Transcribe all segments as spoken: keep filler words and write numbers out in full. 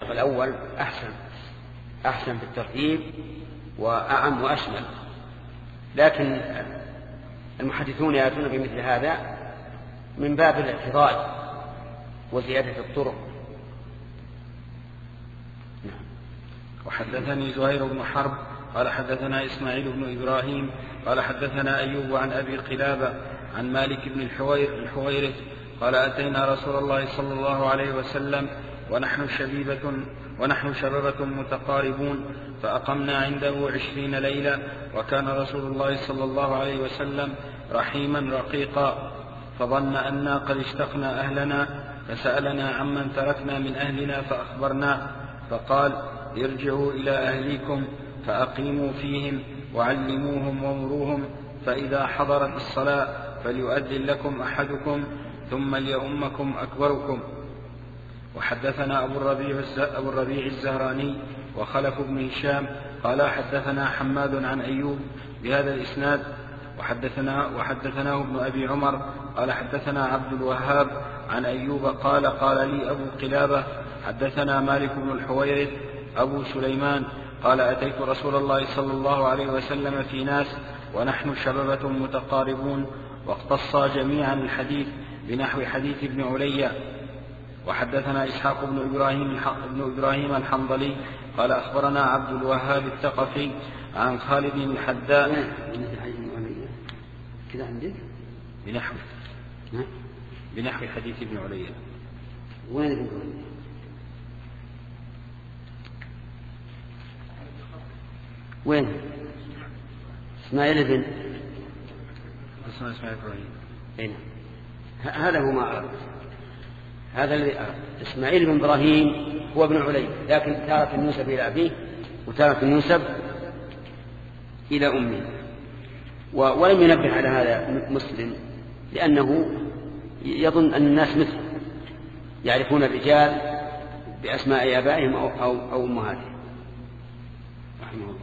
الأول أحسن أحسن في الترتيب وأعم وأشمل، لكن المحدثون يأتون بمثل هذا من باب الاعتراض وزيادة الطرق. وحدثني زهير بن حرب قال حدثنا إسماعيل بن إبراهيم قال حدثنا أيوب عن أبي قلابة عن مالك بن الحويرث قال أتينا رسول الله صلى الله عليه وسلم ونحن شبيبة ونحن شبابة متقاربون فأقمنا عنده عشرين ليلة، وكان رسول الله صلى الله عليه وسلم رحيما رقيقا، فظن أنا قد اشتقنا أهلنا فسألنا عمن تركنا من أهلنا فأخبرناه، فقال ارجعوا إلى أهليكم فأقيموا فيهم وعلموهم ومروهم، فإذا حضرت الصلاة فليؤذن لكم أحدكم ثم ليؤمكم أكبركم. وحدثنا أبو الربيع, أبو الربيع الزهراني وخلف بن هشام قال حدثنا حماد عن أيوب بهذا الإسناد وحدثنا وحدثناه ابن أبي عمر قال حدثنا عبد الوهاب عن أيوب قال قال لي أبو قلابة حدثنا مالك بن الحويرث أبو سليمان قال أتيت رسول الله صلى الله عليه وسلم في ناس ونحن شبابة متقاربون، واقتص جميعا الحديث بنحو حديث ابن علي. وحدثنا إسحاق بن إبراهيم, بن إبراهيم الحنظلي قال أخبرنا عبد الوهاب الثقفي عن خالد الحداء كذا عندك بنحو بنحو حديث ابن علي. وين ابن علي؟ وين؟ اسماعيل بن اسمه اسماعيل إبراهيم. أين؟ هذا هو ما أردت، هذا الذي أردت. إسماعيل بن إبراهيم هو ابن علي، لكن تارة ينسب إلى أبيه وتارة ينسب إلى أمه. ولم ينبه على هذا مسلم لأنه يظن أن الناس مثل يعرفون الرجال بأسماء آبائهم أو, أو, أو أمهاتهم رحمه الله.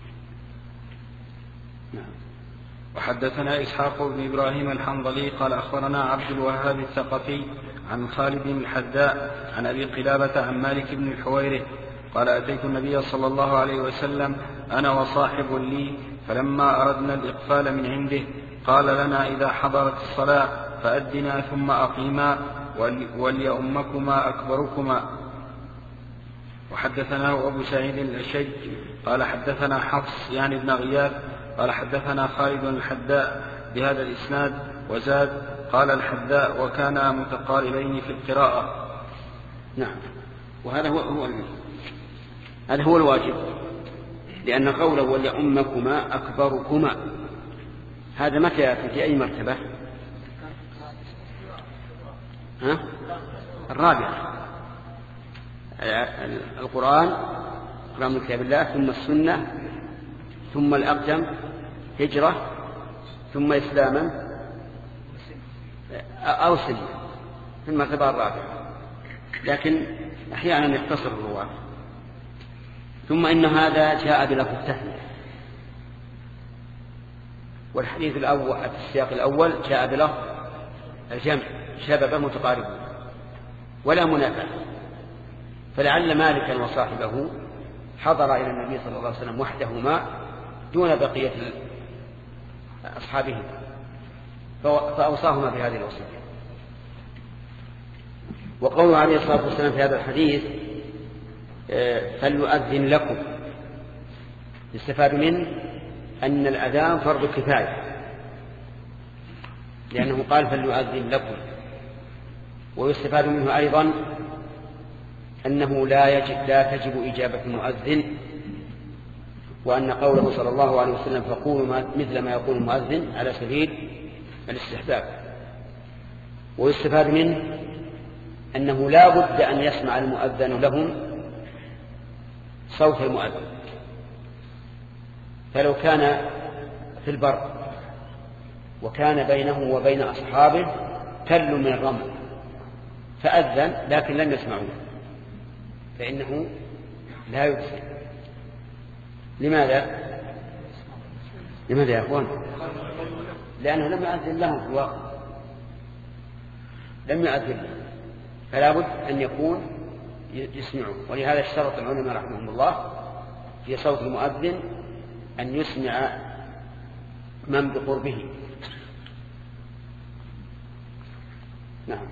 نعم. وحدثنا إسحاق بن إبراهيم الحنظلي قال أخبرنا عبد الوهاب الثقفي عن خالد الحداء عن أبي قلابة عن مالك بن الحويرث قال أتيت النبي صلى الله عليه وسلم أنا وصاحب لي، فلما أردنا الإقفال من عنده قال لنا إذا حضرت الصلاة فأدنا ثم أقيما وليؤمكما أكبركما. وحدثناه أبو سعيد الأشج قال حدثنا حفص يعني ابن غياث قال حدثنا خالد الحداء بهذا الإسناد وزاد قال الحداء وكانا متقاربين في القراءة. نعم. وهذا هو, هو هذا هو الواجب، لأن قوله وليؤمكما أكبركما هذا متى يأتي في أي مرتبة؟ ها؟ الرابعة. القرآن قرآن من كتاب الله، ثم السنة، ثم الأقدم هجرة، ثم إسلاما أو سنة في المرتبة الرابعة، لكن أحيانا يختصر الرواة. ثم إن هذا جاء بلفظ التثنية، والحديث الأول في السياق الأول جاء بلفظ الجمع شبابا متقاربون ولا منافاة، فلعل مالكا وصاحبه حضر إلى النبي صلى الله عليه وسلم وحدهما دون بقية أصحابه فأوصاهما بهذه الوصية. وقوله عليه الصلاة والسلام في هذا الحديث فليؤذن لكم يستفاد منه أن الأذان فرض كفاية، لأنه قال فليؤذن لكم. ويستفاد منه أيضا أنه لا يجب لا تجب إجابة المؤذن، وأن قوله صلى الله عليه وسلم فقولوا مثل ما يقول المؤذن على سبيل الاستحباب. ويستفاد منه أنه لا بد أن يسمع المؤذن لهم صوت المؤذن، فلو كان في البر وكان بينه وبين أصحابه تل من الرمل فأذن لكن لم يسمعوه فإنه لا يجزي. لماذا؟ لماذا يا أخوان؟ لأنه لم يؤذن لهم في الواقع، لم يؤذن لهم، فلا بد أن يكون يسمعه. ولهذا اشترط العلماء رحمهم الله في صوت المؤذن أن يسمع من بقربه. نعم.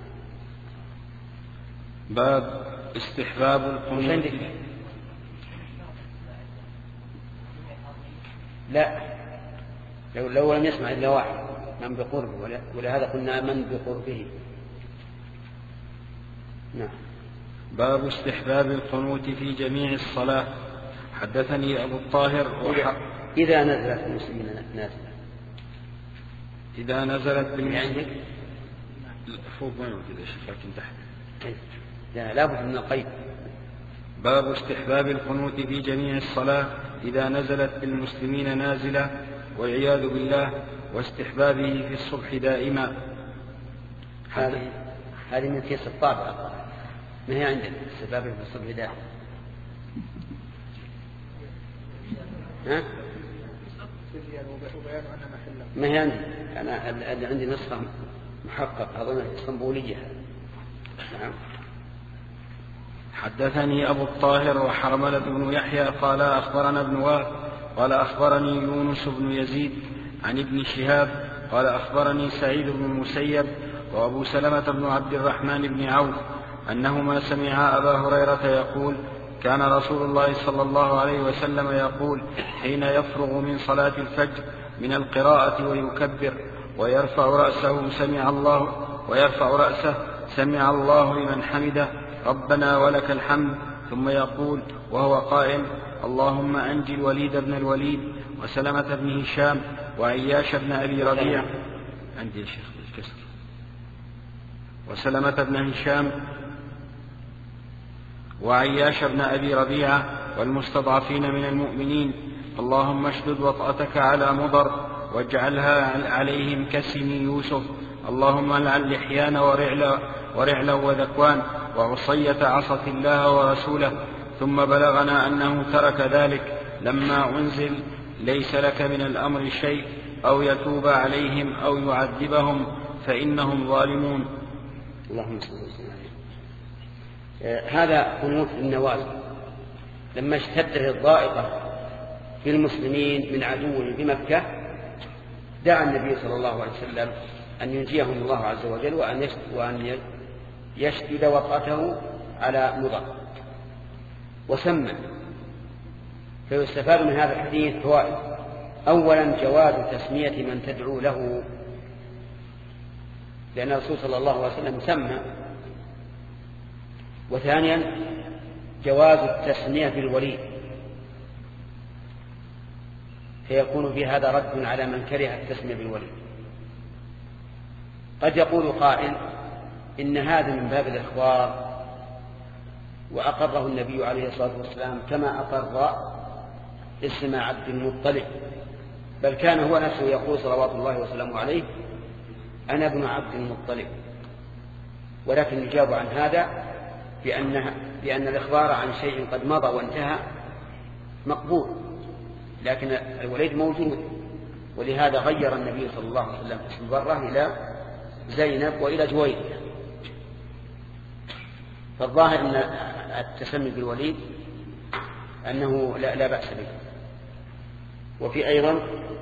باب استحباب القنوت. لا، لو, لو لم يسمع إلا واحد من بقربه، ولهذا قلنا من بقربه. نعم. باب استحباب القنوت في جميع الصلاة. حدثني أبو الطاهر وح... إذا نزلت المسلمين نازلة، إذا نزلت بالمسلمين عندك فوق ما يوجد يا شيخ لكن تحت. لا لابد من القيد. باب استحباب القنوت في جميع الصلاة إذا نزلت بالمسلمين نازلة والعياذ بالله، واستحبابه في الصبح دائما. هذه هذه من كيس الطابع، ما هي عندك استحبابه في الصبح دائما؟ ها؟ ما هي عندي أنا عندي نسخة محققة أظن اسطنبولية. نعم. حدثني أبو الطاهر وحرملة بن يحيى قال أخبرنا ابن وهب قال أخبرني يونس بن يزيد عن ابن شهاب قال أخبرني سعيد بن المسيب وأبو سلمة بن عبد الرحمن بن عوف أنهما سمعا أبا هريرة يقول كان رسول الله صلى الله عليه وسلم يقول حين يفرغ من صلاة الفجر من القراءة ويكبر ويرفع رأسه سمع الله ويرفع رأسه سمع الله لمن حمده ربنا ولك الحمد، ثم يقول وهو قائم اللهم أنجي الوليد بن الوليد وسلمة بن هشام وعياش بن أبي ربيعة عندي يا شيخ الكسر وسلمة بن هشام وعياش بن أبي ربيعة والمستضعفين من المؤمنين اللهم اشدد وطأتك على مضر واجعلها عليهم كسن يوسف اللهم العن لحيان ورعلا, ورعلا وذكوان وعصية عصت الله ورسوله. ثم بلغنا أنه ترك ذلك لما أنزل ليس لك من الأمر شيء أو يتوب عليهم أو يعذبهم فإنهم ظالمون. اللهم صل وسلم عليه. هذا قنوت النوازل لما اشتدت الضائقة في المسلمين من عدو بمكة دعا النبي صلى الله عليه وسلم أن ينجيهم الله عز وجل وأن يشدد وطأته على مضر وسمى. فيستفاد من هذا الحديث فوائد. أولا جواز تسمية من تدعو له، لأن الرسول صلى الله عليه وسلم سمى. وثانيا جواز التسمية بالوليد، فيكون في هذا رد على من كره التسمية بالوليد. قد يقول قائل إن هذا من باب الإخبار وأقره النبي عليه الصلاة والسلام كما أقر اسم عبد المطلب، بل كان هو نفسه يقول صلوات الله وسلامه عليه أنا ابن عبد المطلب. ولكن يجاب عن هذا بأن, بأن الإخبار عن شيء قد مضى وانتهى مقبول، لكن الوليد موجود، ولهذا غير النبي صلى الله عليه وسلم اسم برة إلى زينب وإلى جويد. فالظاهر أن التسمي بالوليد أنه لا, لا بأس به. وفي أيضا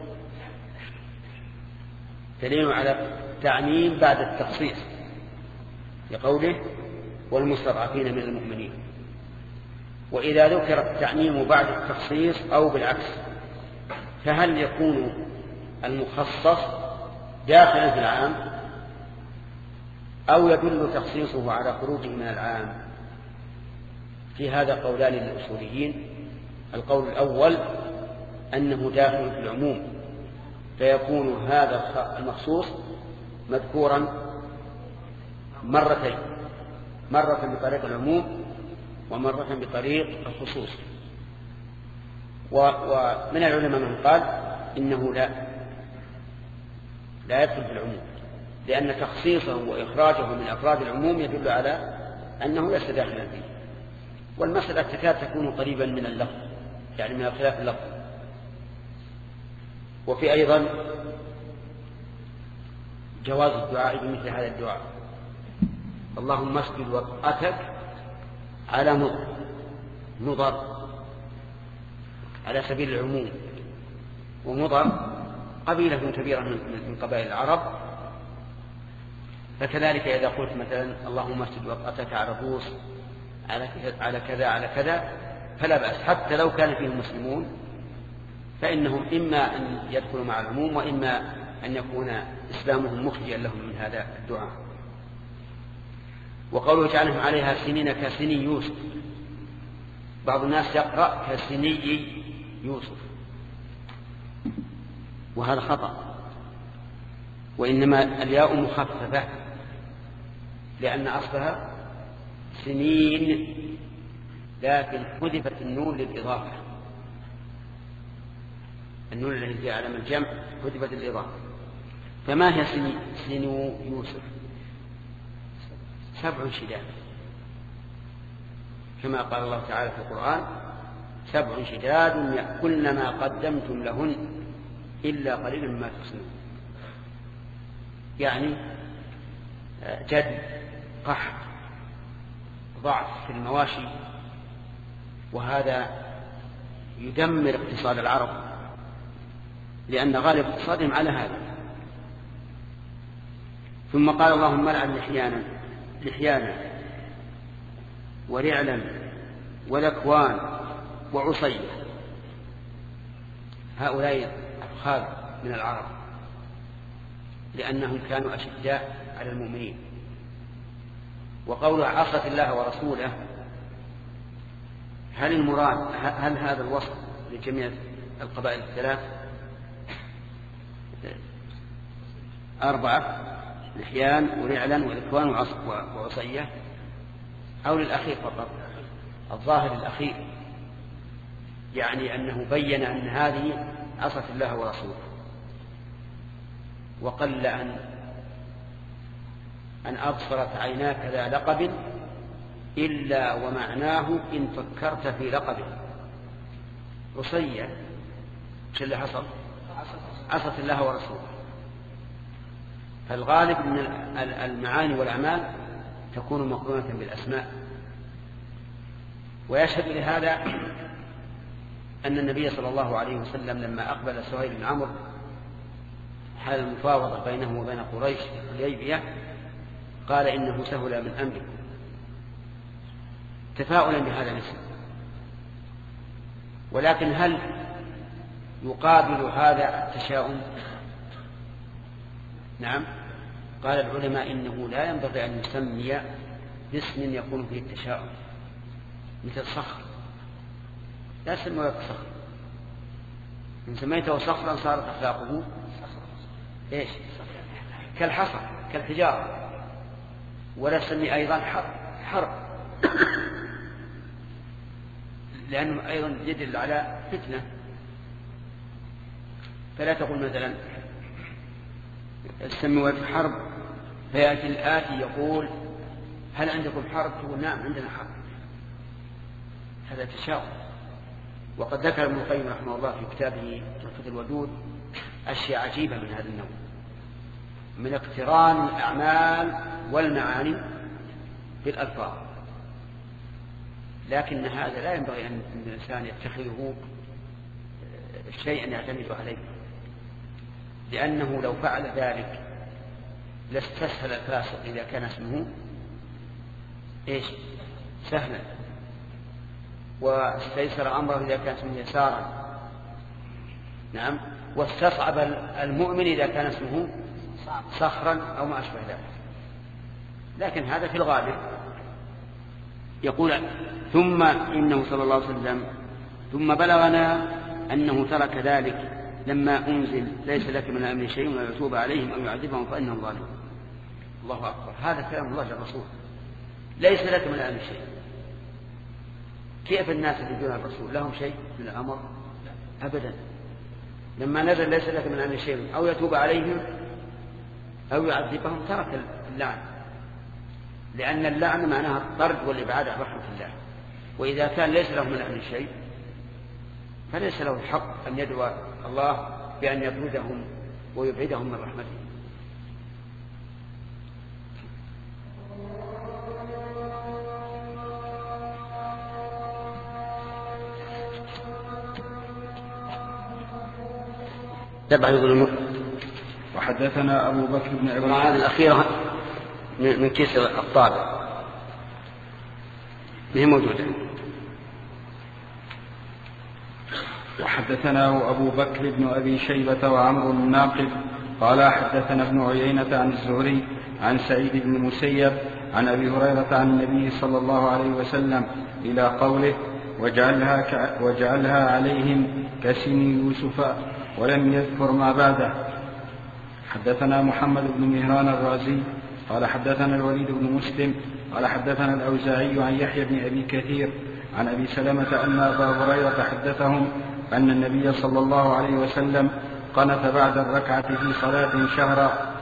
دليل على تعميم بعد التخصيص لقوله والمستضعفين من المؤمنين. وإذا ذكر التعميم بعد التخصيص أو بالعكس فهل يكون المخصص داخلا في العام أو يدل تخصيصه على خروجه من العام؟ في هذا قولان للأصوليين. القول الأول أنه داخل في العموم، فيكون هذا المخصوص مذكورا مرتين، مرة بطريق العموم ومرة بطريق الخصوص. ومن العلماء من قال إنه لا لا يدخل في العموم، لأن تخصيصه وإخراجه من أفراد العموم يدل على أنه ليس داخلا فيه. والمسألة تكاد تكون قريبا من اللفظ، يعني من خلاف اللفظ. وفي أيضا جواز الدعاء بمثل هذا الدعاء اللهم اسجد وطأتك على مضر مضر على سبيل العموم، ومضر قبيلة كبيرة من قبائل العرب، فكذلك إذا قلت مثلا اللهم اشتد وطأتك على الروس على كذا على كذا فلا بأس، حتى لو كان فيهم مسلمون فإنهم إما أن يدخلوا مع العموم وإما أن يكون إسلامهم مخرجا لهم من هذا الدعاء. وقوله جعلهم عليها سنين كسني يوسف، بعض الناس يقرأ كسني يوسف وهذا خطأ، وإنما الياء مخففة لأن أصلها سنين، لكن حذفت النون للإضافة، النون التي على الجمع حذفت الإضافة. فما هي سنو يوسف؟ سبع شداد، كما قال الله تعالى في القرآن سبع شداد يأكلن ما قدمتم لهن إلا قليلا مما تحصنون، يعني جد قحط ضعف في المواشي، وهذا يدمر اقتصاد العرب لأن غالب اقتصادهم على هذا. ثم قال اللهم العن لحيانا لحيانا ورعلا وذكوان وعصية، هؤلاء أفخاذ من العرب لأنهم كانوا أشداء على المؤمنين. وقوله عصت الله ورسوله، هل المراد هل هذا الوصف لجميع القبائل الثلاث؟ أربعة، لحيان ورعلا وذكوان وعصية، أو للأخير فقط؟ الظاهر الأخير، يعني أنه بين أن هذه عصت الله ورسوله، وقل أن أن أبصرت عيناك ذا لقب إلا ومعناه إن فكرت في لقبه. عصية شو اللي حصل؟ عصت الله ورسوله. فالغالب من المعاني والأعمال تكون مقرونة بالأسماء. ويشهد لهذا أن النبي صلى الله عليه وسلم لما أقبل سهيل بن عمرو حال المفاوضة بينه وبين قريش في الحديبية قال إنه سهل من أمركم، تفاؤلا بهذا الاسم. ولكن هل يقابل هذا التشاؤم؟ نعم، قال العلماء إنه لا ينبغي أن يسمي باسم يكون فيه التشاؤم، مثل صخر، لا سمي لك صخر، إن سميته صخرا صارت أخلاقه إيش؟ كالحصى كالحجارة. ولا سمي أيضا حرب حرب لأنه أيضا يدل على فتنة. فلا تقول مثلا سموا حرب فيأتي الآتي يقول هل عندكم حرب؟ تقول نعم عندنا حرب، هذا تشاؤم. وقد ذكر ابن القيم رحمه الله في كتابه تحفة الودود أشياء عجيبة من هذا النوع، من اقتران الأعمال والمعاني بالألفاظ. لكن هذا لا ينبغي أن الإنسان يتخذه شيئا يعتمد عليه، لأنه لو فعل ذلك لاستسهل الفاسق إذا كان اسمه إيش؟ سهلا، واستيسر أمره إذا كان اسمه يسارا. نعم، واستصعب المؤمن إذا كان اسمه صخرا أو ما أشبه ذلك. لكن هذا في الغالب. يقول ثم إنه صلى الله عليه وسلم ثم بلغنا أنه ترك ذلك لما أنزل ليس لك من الأمر شيء ولا يتوب عليهم أو يعذبهم فإنهم ظالمون. الله أكبر، هذا كلام الله للرسول، ليس لك من الأمر شيء. كيف الناس يجدون الرسول لهم شيء من الأمر؟ أبدا. لما نزل ليس لك من الأمر شيء أو يتوب عليهم أو يعذبهم ترك اللعن، لأن اللعن معناها الطرد والإبعاد عن رحمة الله. وإذا كان ليس له من الأمر شيء فليس له الحق أن يدعو الله بأن يطردهم ويبعدهم من رحمته. تبع المفرد. وحدثنا أبو بكر بن إبراهيم. هذه الأخيرة من كيس الطابع هي موجودة. وحدثنا أبو بكر بن أبي شيبة وعمرو الناقد قال حدثنا ابن عيينة عن الزهري عن سعيد بن المسيب عن أبي هريرة عن النبي صلى الله عليه وسلم إلى قوله وجعلها, ك... وجعلها عليهم كسن يوسف ولم يذكر ما بعده. حدثنا محمد بن مهران الرازي قال حدثنا الوليد بن مسلم قال حدثنا الأوزاعي عن يحيى بن أبي كثير عن أبي سلمة أن أبا هريرة حدثهم أن النبي صلى الله عليه وسلم قنت بعد الركعة في صلاة شهرا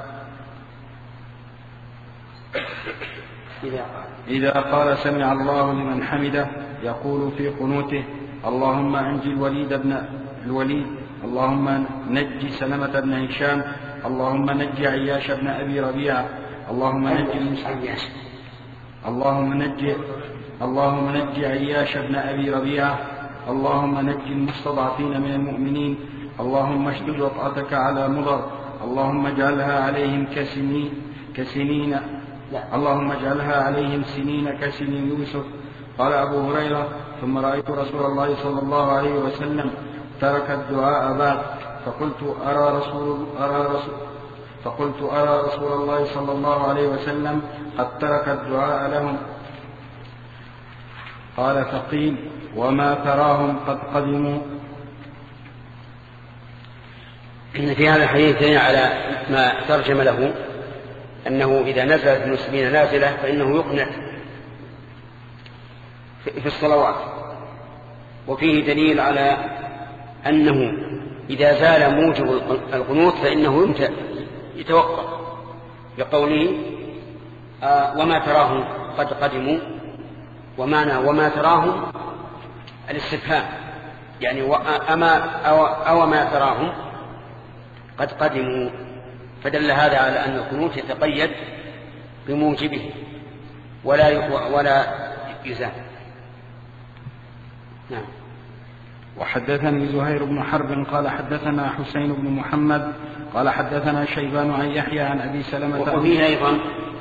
إذا قال سمع الله لمن حمده يقول في قنوته اللهم أنجي الوليد بن الوليد اللهم نجي سلمة بن هشام اللهم نجي عياش بن أبي ربيعة اللهم نجي المسلمين اللهم نجي اللهم نجي عياش بن أبي ربيعة اللهم نجي المستضعفين من المؤمنين اللهم اشدد وطأتك على مضر اللهم اجعلها عليهم كسنين كسنين اللهم اجعلها عليهم سنين كسن يوسف. قال أبو هريرة ثم رأيت رسول الله صلى الله عليه وسلم ترك الدعاء بعد فقلت أرى رسول, أرى رسول فقلت أرى رسول الله صلى الله عليه وسلم قد ترك الدعاء لهم. قال فقيل وما تراهم قد قدموا. إن في هذا الحديث دليل على ما ترجم له أنه إذا نزلت المسلمين نازلة فإنه يقنت في الصلوات. وفيه دليل على أنه إذا زال موجب القنوت فإنه يتوقف بقوله آه وما تراهم قد قدموا. ومعنى وما تراهم الاستفهام يعني أما أو, أو ما تراهم قد قدموا. فدل هذا على أن القنوت يتقيد بموجبه ولا ولا يزال. نعم. وحدثني زهير بن حرب قال حدثنا حسين بن محمد قال حدثنا شيبان عن يحيى عن أبي سلمة. وفيه أيضا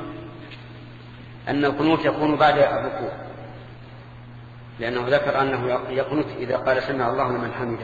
أن القنوت يكون بعد الركوع لأنه ذكر أنه يقنت إذا قال سمع الله لمن حمده.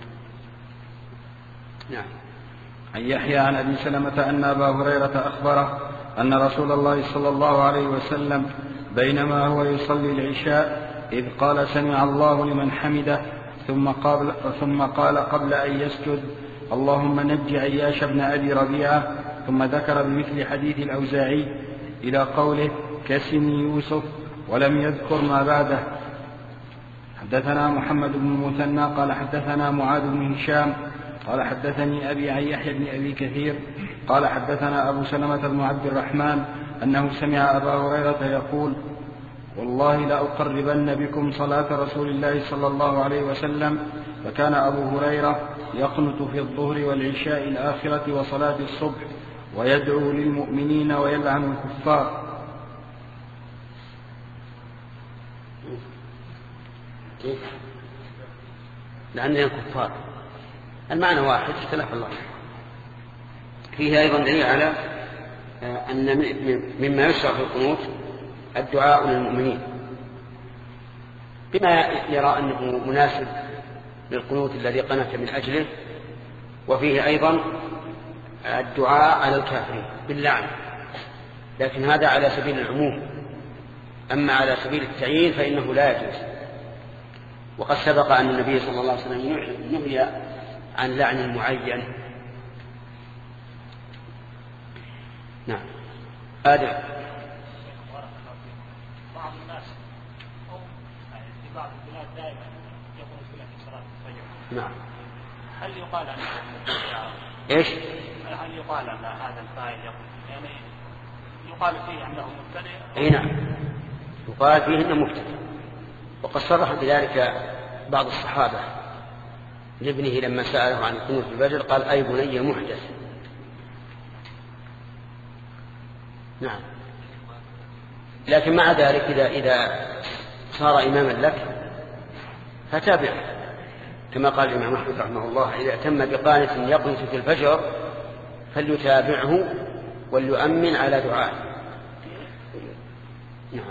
نعم. عن يحيى عن أبي سلمة أن أبا هريرة أخبره أن رسول الله صلى الله عليه وسلم بينما هو يصلي العشاء إذ قال سمع الله لمن حمده ثم قال, ثم قال قبل أن يسجد اللهم نج عياش بن أبي ربيعة ثم ذكر بمثل حديث الأوزاعي إلى قوله كسن يوسف ولم يذكر ما بعده. حدثنا محمد بن المثنى قال حدثنا معاذ بن هشام قال حدثني أبي عن يحيى بن أبي كثير قال حدثنا أبو سلمة بن عبد الرحمن أنه سمع أبا هريرة يقول والله لأقربن بكم صلاة رسول الله صلى الله عليه وسلم. فكان أبو هريرة يقنت في الظهر والعشاء الآخرة وصلاة الصبح ويدعو للمؤمنين ويلعن الكفار. لأن الكفار المعنى واحد اختلاف الله. فيه أيضا دليل على أن مما يشرع في القنوت الدعاء للمؤمنين بما يرى أنه مناسب للقنوت الذي قنت من أجله. وفيه أيضا الدعاء على الكافرين باللعن لكن هذا على سبيل العموم. أما على سبيل التعيين فإنه لا يجوز. وقد سبق أن النبي صلى الله عليه وسلم نهي عن لعن المعين. نعم. آدم. بعض الناس أو في بعض البلاد دائما يقول في صلاة الفجر. نعم. هل يقال أن إيش؟ هل يقال أن هذا الفاعل يعني يقال فيه أنه مبتدئ؟ أي نعم. يقال فيه أنه مبتدئ. وقد صرح بذلك بعض الصحابة لابنه لما سأله عن القنوت في الفجر قال أي بني محدث. نعم. لكن مع ذلك إذا, إذا صار إماما لك فتابعه كما قال الإمام أحمد رحمه الله: إذا اعتم بقانت يقنت في الفجر فليتابعه وليؤمن على دعائه. نعم.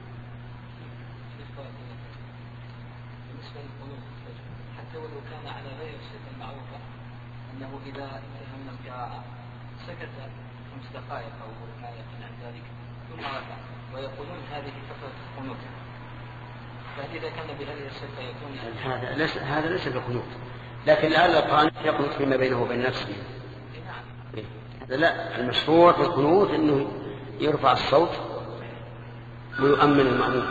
حتى ولو كان على غير الصفة المعروفة أنه إذا انتهى من القراءة سكت خمس دقائق أو ما يقل عن ذلك ثم رفع، ويقولون هذه فترة القنوت، فهل إذا كان بهذه الصفة يكون هذا ليس هذا ليس بقنوت، لكن لعل القانون يقنط فيما بينه وبين نفسه. نعم. لا، المشروع في القنوت أنه يرفع الصوت ويؤمن المأموم.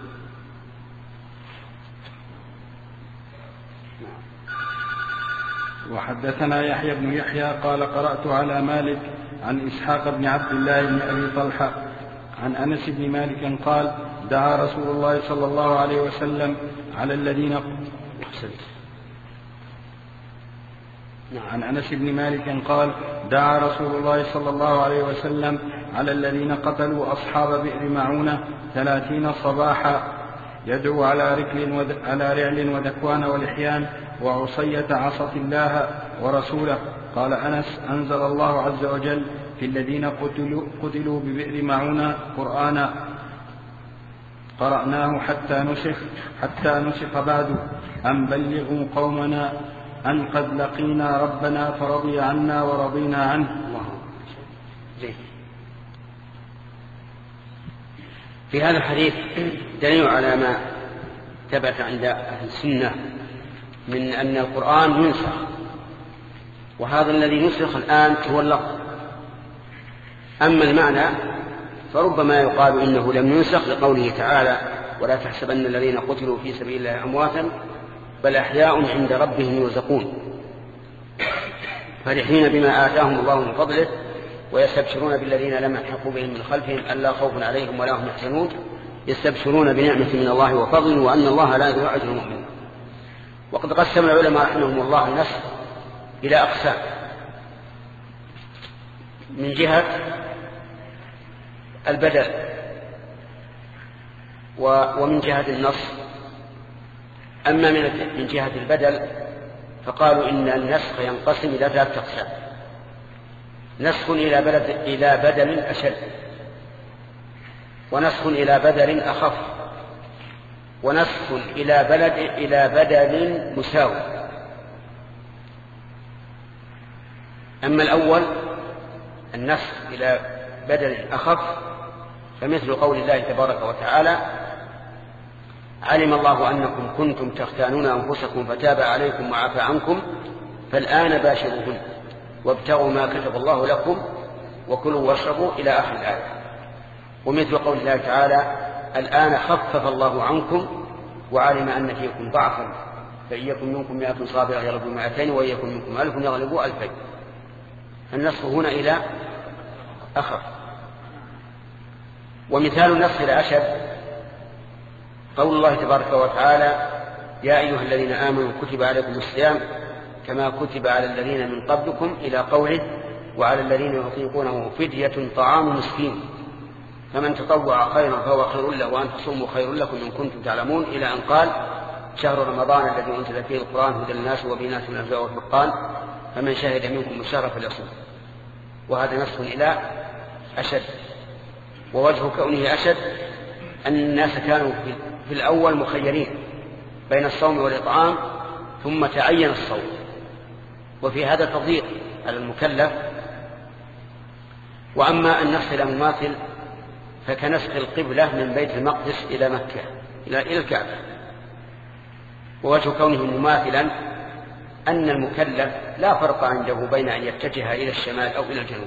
وحدثنا يحيى بن يحيى قال قرأت على مالك عن إسحاق بن عبد الله بن أبي طلحة عن أنس بن مالك قال: دعا رسول الله صلى الله عليه وسلم على الذين عن أنس بن مالك قال: دعا رسول الله صلى الله عليه وسلم على الذين قتلوا أصحاب بئر معونة ثلاثين صباحا، يدعو على ركل ود... على رعل وذكوان ولحيان وعصية عصت الله ورسوله. قال أنس: أنزل الله عز وجل في الذين قتلوا, قتلوا ببئر معونة قرآنا قرأناه حتى نسخ حتى نسخ بعد، أن بلغوا قومنا أن قد لقينا ربنا فرضي عنا ورضينا عنه. في هذا الحديث دليل على ما ثبت عند أهل السنة من أن القرآن ينسخ، وهذا الذي نسخ الآن هو اللفظ. أما المعنى فربما يقال إنه لم ينسخ لقوله تعالى: ولا تحسبن الذين قتلوا في سبيل الله أمواتا بل أحياء عند ربهم يرزقون فرحين بما آتاهم الله من فضله ويستبشرون بالذين لم يلحقوا بهم من خلفهم ألا خوف عليهم ولا هم يحزنون يستبشرون بنعمة من الله وفضل وأن الله لا يضيع أجر المؤمنين. وقد قسم العلماء رحمهم الله النسخ إلى أقسام: من جهة البدل ومن جهة النص. أما من جهة البدل فقالوا إن النسخ ينقسم إلى ثلاثة أقسام: نسخ إلى بدل, إلى بدل أشد، ونسخ إلى بدل أخف، ونسخ إلى بلد إلى بدل مساوي. أما الأول النسخ إلى بدل أخف فمثل قول الله تبارك وتعالى: علم الله أنكم كنتم تختانون أنفسكم فتاب عليكم وعفى عنكم فالآن باشروهن وابتغوا ما كتب الله لكم وكلوا واشربوا إلى آخر الآية. ومثل قول الله تعالى: الآن خفف الله عنكم وعلم أن فيكم ضعفا فإن يكن منكم مئة صابرة يغلبوا مئتين وإن يكن منكم ألف يغلبوا ألفين. النسخ هنا إلى أخف. ومثال النسخ إلى أشد قول الله تبارك وتعالى: يا أيها الذين آمنوا كتب عليكم الصيام كما كتب على الذين من قبلكم إلى قوله: وعلى الذين يطيقونه فدية طعام مسكين فمن تطوع خيرا فهو خير له وأن تصوموا خير لكم إن كنتم تعلمون، إلى أن قال: شهر رمضان الذي أنزل فيه القرآن هدى للناس وبينات من الهدى والفرقان فمن شهد منكم الشهر فليصوم. وهذا نسخ إلى أشد. ووجه كونه أشد أن الناس كانوا في الأول مخيرين بين الصوم والإطعام ثم تعين الصوم، وفي هذا تضييق على المكلف. وأما النسخ إلى مماثل فكنسخ القبلة من بيت المقدس إلى مكة إلى الكعبة. ووجه كونه مماثلا أن المكلف لا فرق عنده بين أن يتجه إلى الشمال أو إلى الجنوب.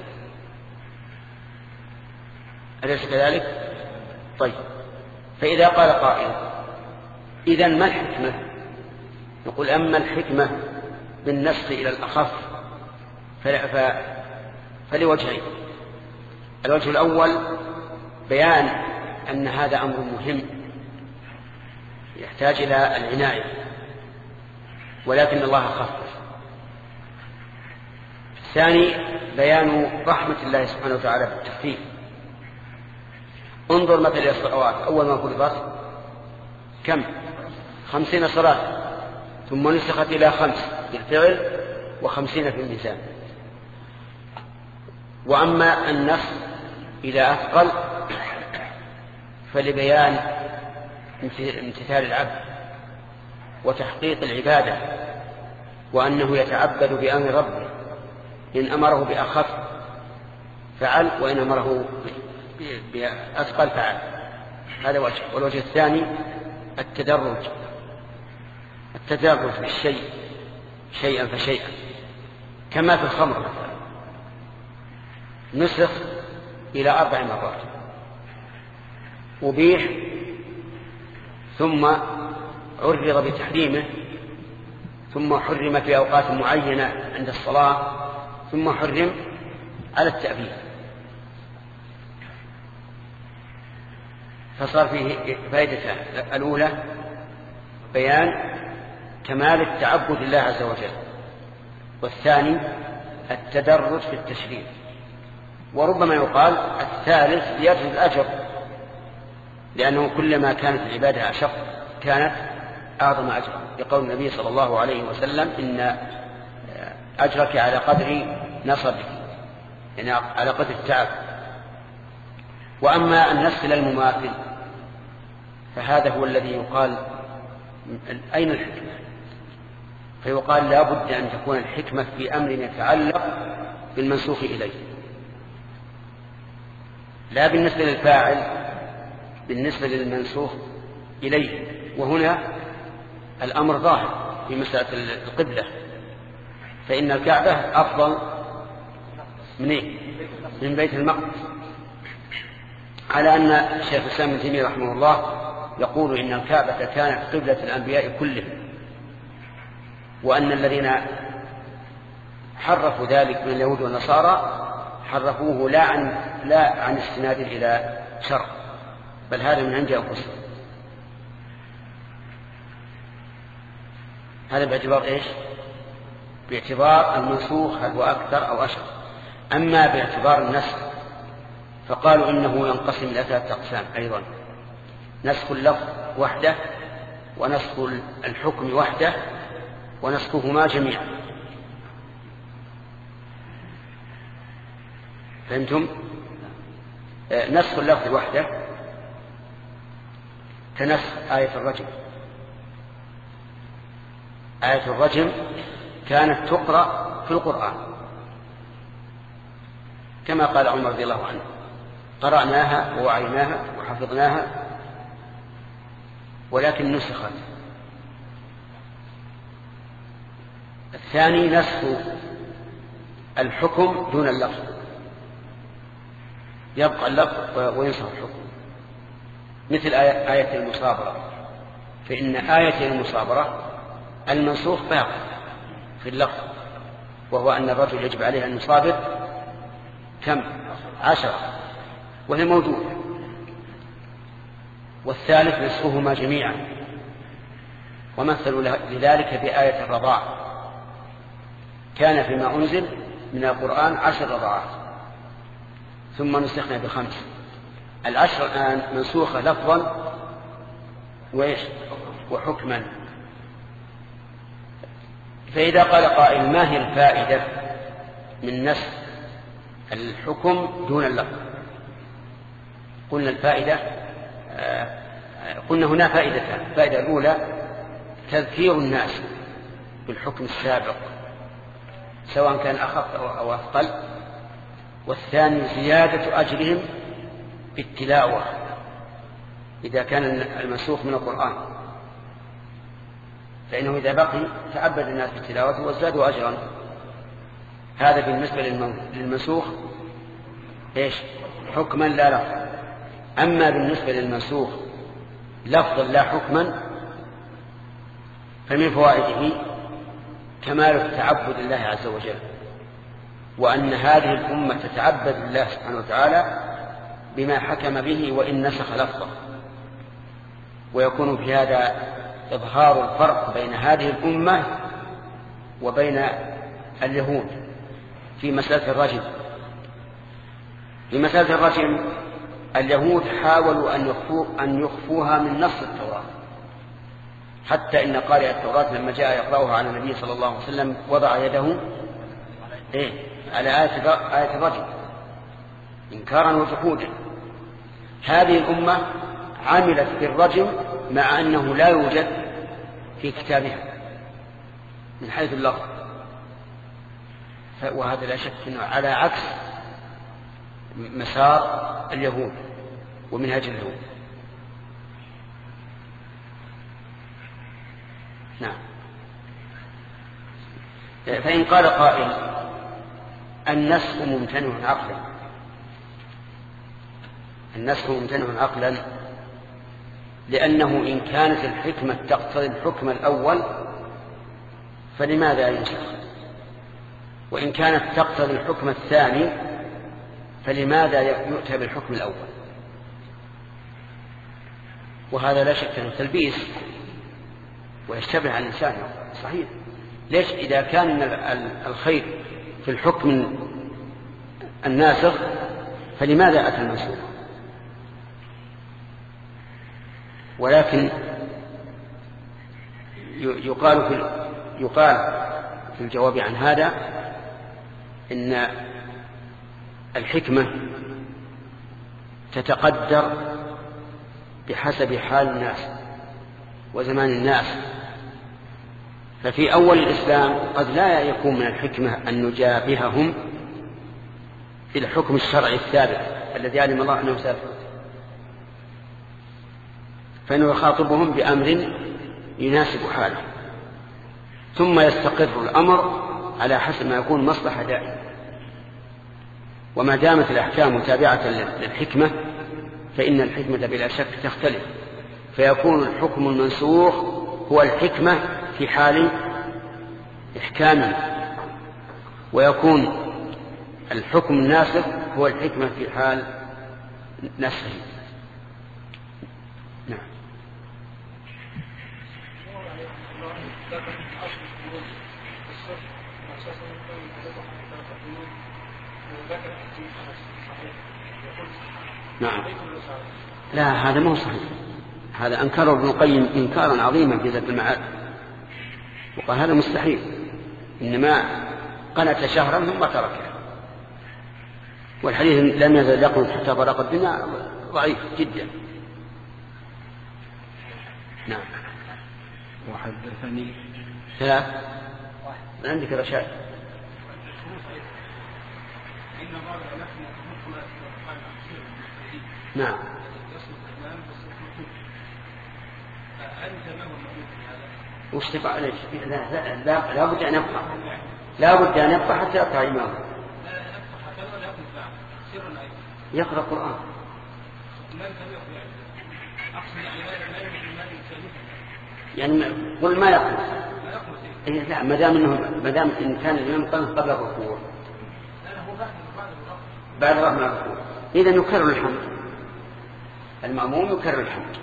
أليس كذلك؟ طيب، فإذا قال قائل: إذن ما الحكمة؟ نقول: أما الحكمة بالنسخ إلى الأخف فلوجهين. الوجه الأول بيان أن هذا أمر مهم يحتاج إلى العناية ولكن الله خفف. الثاني بيان رحمة الله سبحانه وتعالى بالتخفيف. انظر مثل الصلوات أول ما فرضت كم؟ خمسين صلاة، ثم نسخت إلى خمس بالفعل وخمسين في الميزان. وأما النسخ إلى أثقل فلبيان امتثال العبد وتحقيق العبادة، وأنه يتعبد بأمر ربه، إن أمره بأخف فعل وإن أمره بأثقل فعل. هذا وجه. والوجه الثاني التدرج، التدرج بالشيء شيئا فشيئا، كما في الخمر مثلا نسخ إلى أربع مرات، أبيح ثم عرض بتحريمه، ثم حرم في أوقات معينة عند الصلاة، ثم حرم على التأبيد. فصار فيه فائدتان: الأولى بيان كمال التعبد لله عز وجل، والثاني التدرج في التشريع. وربما يقال الثالث زيادة الأجر، لأنه كلما كانت العبادة أشق كانت أعظم أجرا، لقول النبي صلى الله عليه وسلم: إن أجرك على قدر نصبك، يعني على قدر التعب. وأما النسخ للمماثل فهذا هو الذي يقال أين الحكمة؟ فيقال لا بد أن تكون الحكمة في أمر يتعلق بالمنسوخ إليه، لا بالنسبة للفاعل، بالنسبة للمنسوخ إليه. وهنا الأمر ظاهر في مسألة القبلة، فإن الكعبة أفضل من إيه؟ من بيت المقدس، على أن شيخ الإسلام ابن تيمية رحمه الله يقول إن الكعبة كانت قبلة الأنبياء كلهم، وأن الذين حرفوا ذلك من اليهود والنصارى حرفوه لا عن لا عن استناد إلى شرع، بل هذا من عند أنفسهم. هذا باعتبار إيش؟ باعتبار المنسوخ هل هو أكثر أو أشهر. أما باعتبار النسخ فقالوا إنه ينقسم إلى ثلاثة أقسام أيضا: نسخ اللفظ وحده، ونسخ الحكم وحده، ونسخهما جميعا. فهمتم؟ آه نسخ اللفظ وحده كنسخ آية الرجم. آية الرجم كانت تقرأ في القرآن كما قال عمر رضي الله عنه: قرأناها ووعيناها وحفظناها ولكن نسخت. الثاني نسخ الحكم دون اللفظ، يبقى اللفظ وينسخ الحكم، مثل آية المصابرة، فإن آية المصابرة المنسوخ باق في اللفظ، وهو أن الرجل يجب عليه أن يصابر كم؟ عشرة، وهي موجودة. والثالث نسخهما جميعا، ومثلوا لذلك بآية الرضاع، كان فيما أنزل من القرآن عشر رضاعات ثم نسخنا بخمس. العشر الآن منسوخة لفظا وإيش؟ وحكما. فإذا قال قائل: ما هي الفائدة من نسخ الحكم دون اللفظ؟ قلنا الفائدة آه قلنا هنا فائدتان: الفائدة الأولى تذكير الناس بالحكم السابق سواء كان أخف أو أثقل، والثاني زيادة أجرهم بالتلاوة إذا كان المنسوخ من القرآن، فإنه إذا بقي تعبد الناس بالتلاوة وازدادوا أجرا. هذا بالنسبة للمنسوخ إيش؟ حكما لا لفظا. أما بالنسبة للمنسوخ لفظا لا حكما فمن فوائده كمال التعبد لله عز وجل، وأن هذه الأمة تتعبد لله سبحانه وتعالى بما حكم به وإن نسخ لفظه. ويكون في هذا إظهار الفرق بين هذه الأمة وبين اليهود في مسألة الرجم. في مسألة الرجم اليهود حاولوا أن يخفوا أن يخفوها من نص التوراة، حتى إن قارئ التوراة لما جاء يقرأها على النبي صلى الله عليه وسلم وضع يده إيه على آية الرجم إنكارا وجحودا. هذه الأمة عملت بالرجم مع أنه لا يوجد في كتابها من حيث اللفظ، وهذا لا شك أنه على عكس مسار اليهود ومنهج اليهود. نعم. فإن قال قائل النسخ ممتنع عقلا، النسخ ممتنع عقلا لأنه إن كانت الحكمة تقتضي الحكم الأول فلماذا ينسخ، وإن كانت تقتضي الحكم الثاني فلماذا يؤتى بالحكم الأول؟ وهذا لا شك أنه تلبيس ويشتبه على الإنسان. صحيح، ليش إذا كان الخير في الحكم الناسخ فلماذا أتى المنسوخ؟ ولكن يقال في يقال في الجواب عن هذا إن الحكمة تتقدر بحسب حال الناس وزمان الناس. ففي أول الإسلام قد لا يكون من الحكمة أن نجابههم في الحكم الشرعي الثابت الذي علم الله أنه سيفعل، فإنه يخاطبهم بأمر يناسب حاله، ثم يستقر الأمر على حسب ما يكون مصلحة دائمة. وما دامت الأحكام تابعة للحكمة فإن الحكمة بلا شك تختلف، فيكون الحكم المنسوخ هو الحكمة في حال إحكامه، ويكون الحكم الناسخ هو الحكمة في حال نسخه. نعم. نعم. لا، هذا ما هو صحيح، هذا أنكره ابن القيم إنكارا عظيما في زاد المعاد، وقال هذا مستحيل، إنما قنت شهرا ثم تركه. والحديث لم يزل يقنط حتى برق الدنيا ضعيف جدا. نعم. وحدثني ثلاث عندك رشاد. نعم. وش تفعل؟ ليش؟ لا لا لا لا بد أن يبقى، لا بد أن يبقى حتى يقرأ إمامه. يقرأ القرآن. يعني قل ما يقرأ. إيه لا، ما دام إنه ما دام إن كان الإمام قبل الركوع بعد رفع الركوع إذا يكرر الحمد، المأموم يكرر الحمد.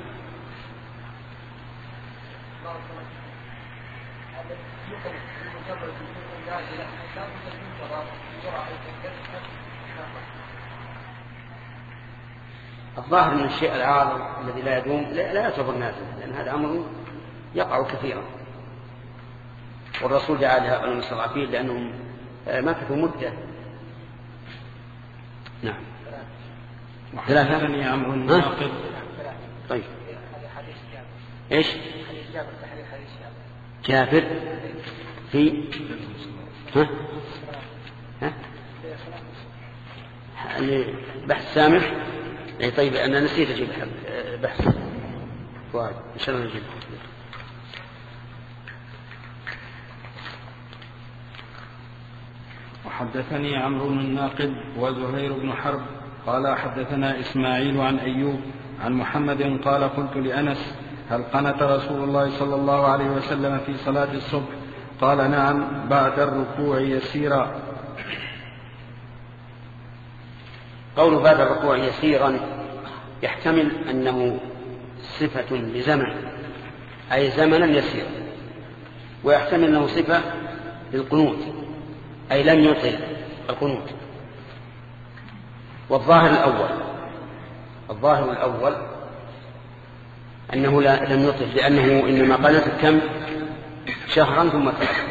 الظاهر من الشيء العارض الذي لا يدوم لا يعتبر نافذ، لأن هذا أمر يقع كثيرا، والرسول دعا لهؤلاء المستضعفين لأنهم مكثوا مدة. نعم. ثلاثة عمرو الناقد. طيب ايش؟ جابر في ها ها بحث سامح. اي طيب انا نسيت اجيب بحث فؤاد ان شاء الله نجيب. وحدثني عمرو بن الناقد وزهير بن حرب قال حدثنا إسماعيل عن أيوب عن محمد قال قلت لأنس هل قنت رسول الله صلى الله عليه وسلم في صلاة الصبح؟ قال نعم بعد الركوع يسيرا. قول بعد الركوع يسيرا يحتمل أنه صفة لزمن، أي زمنا يسير، ويحتمل أنه صفة للقنوت، أي لم يطل القنوت. والظاهر الأول الظاهر الأول أنه لا لم يطل، لأنه إنما قنت كم شهرا ثم ترك.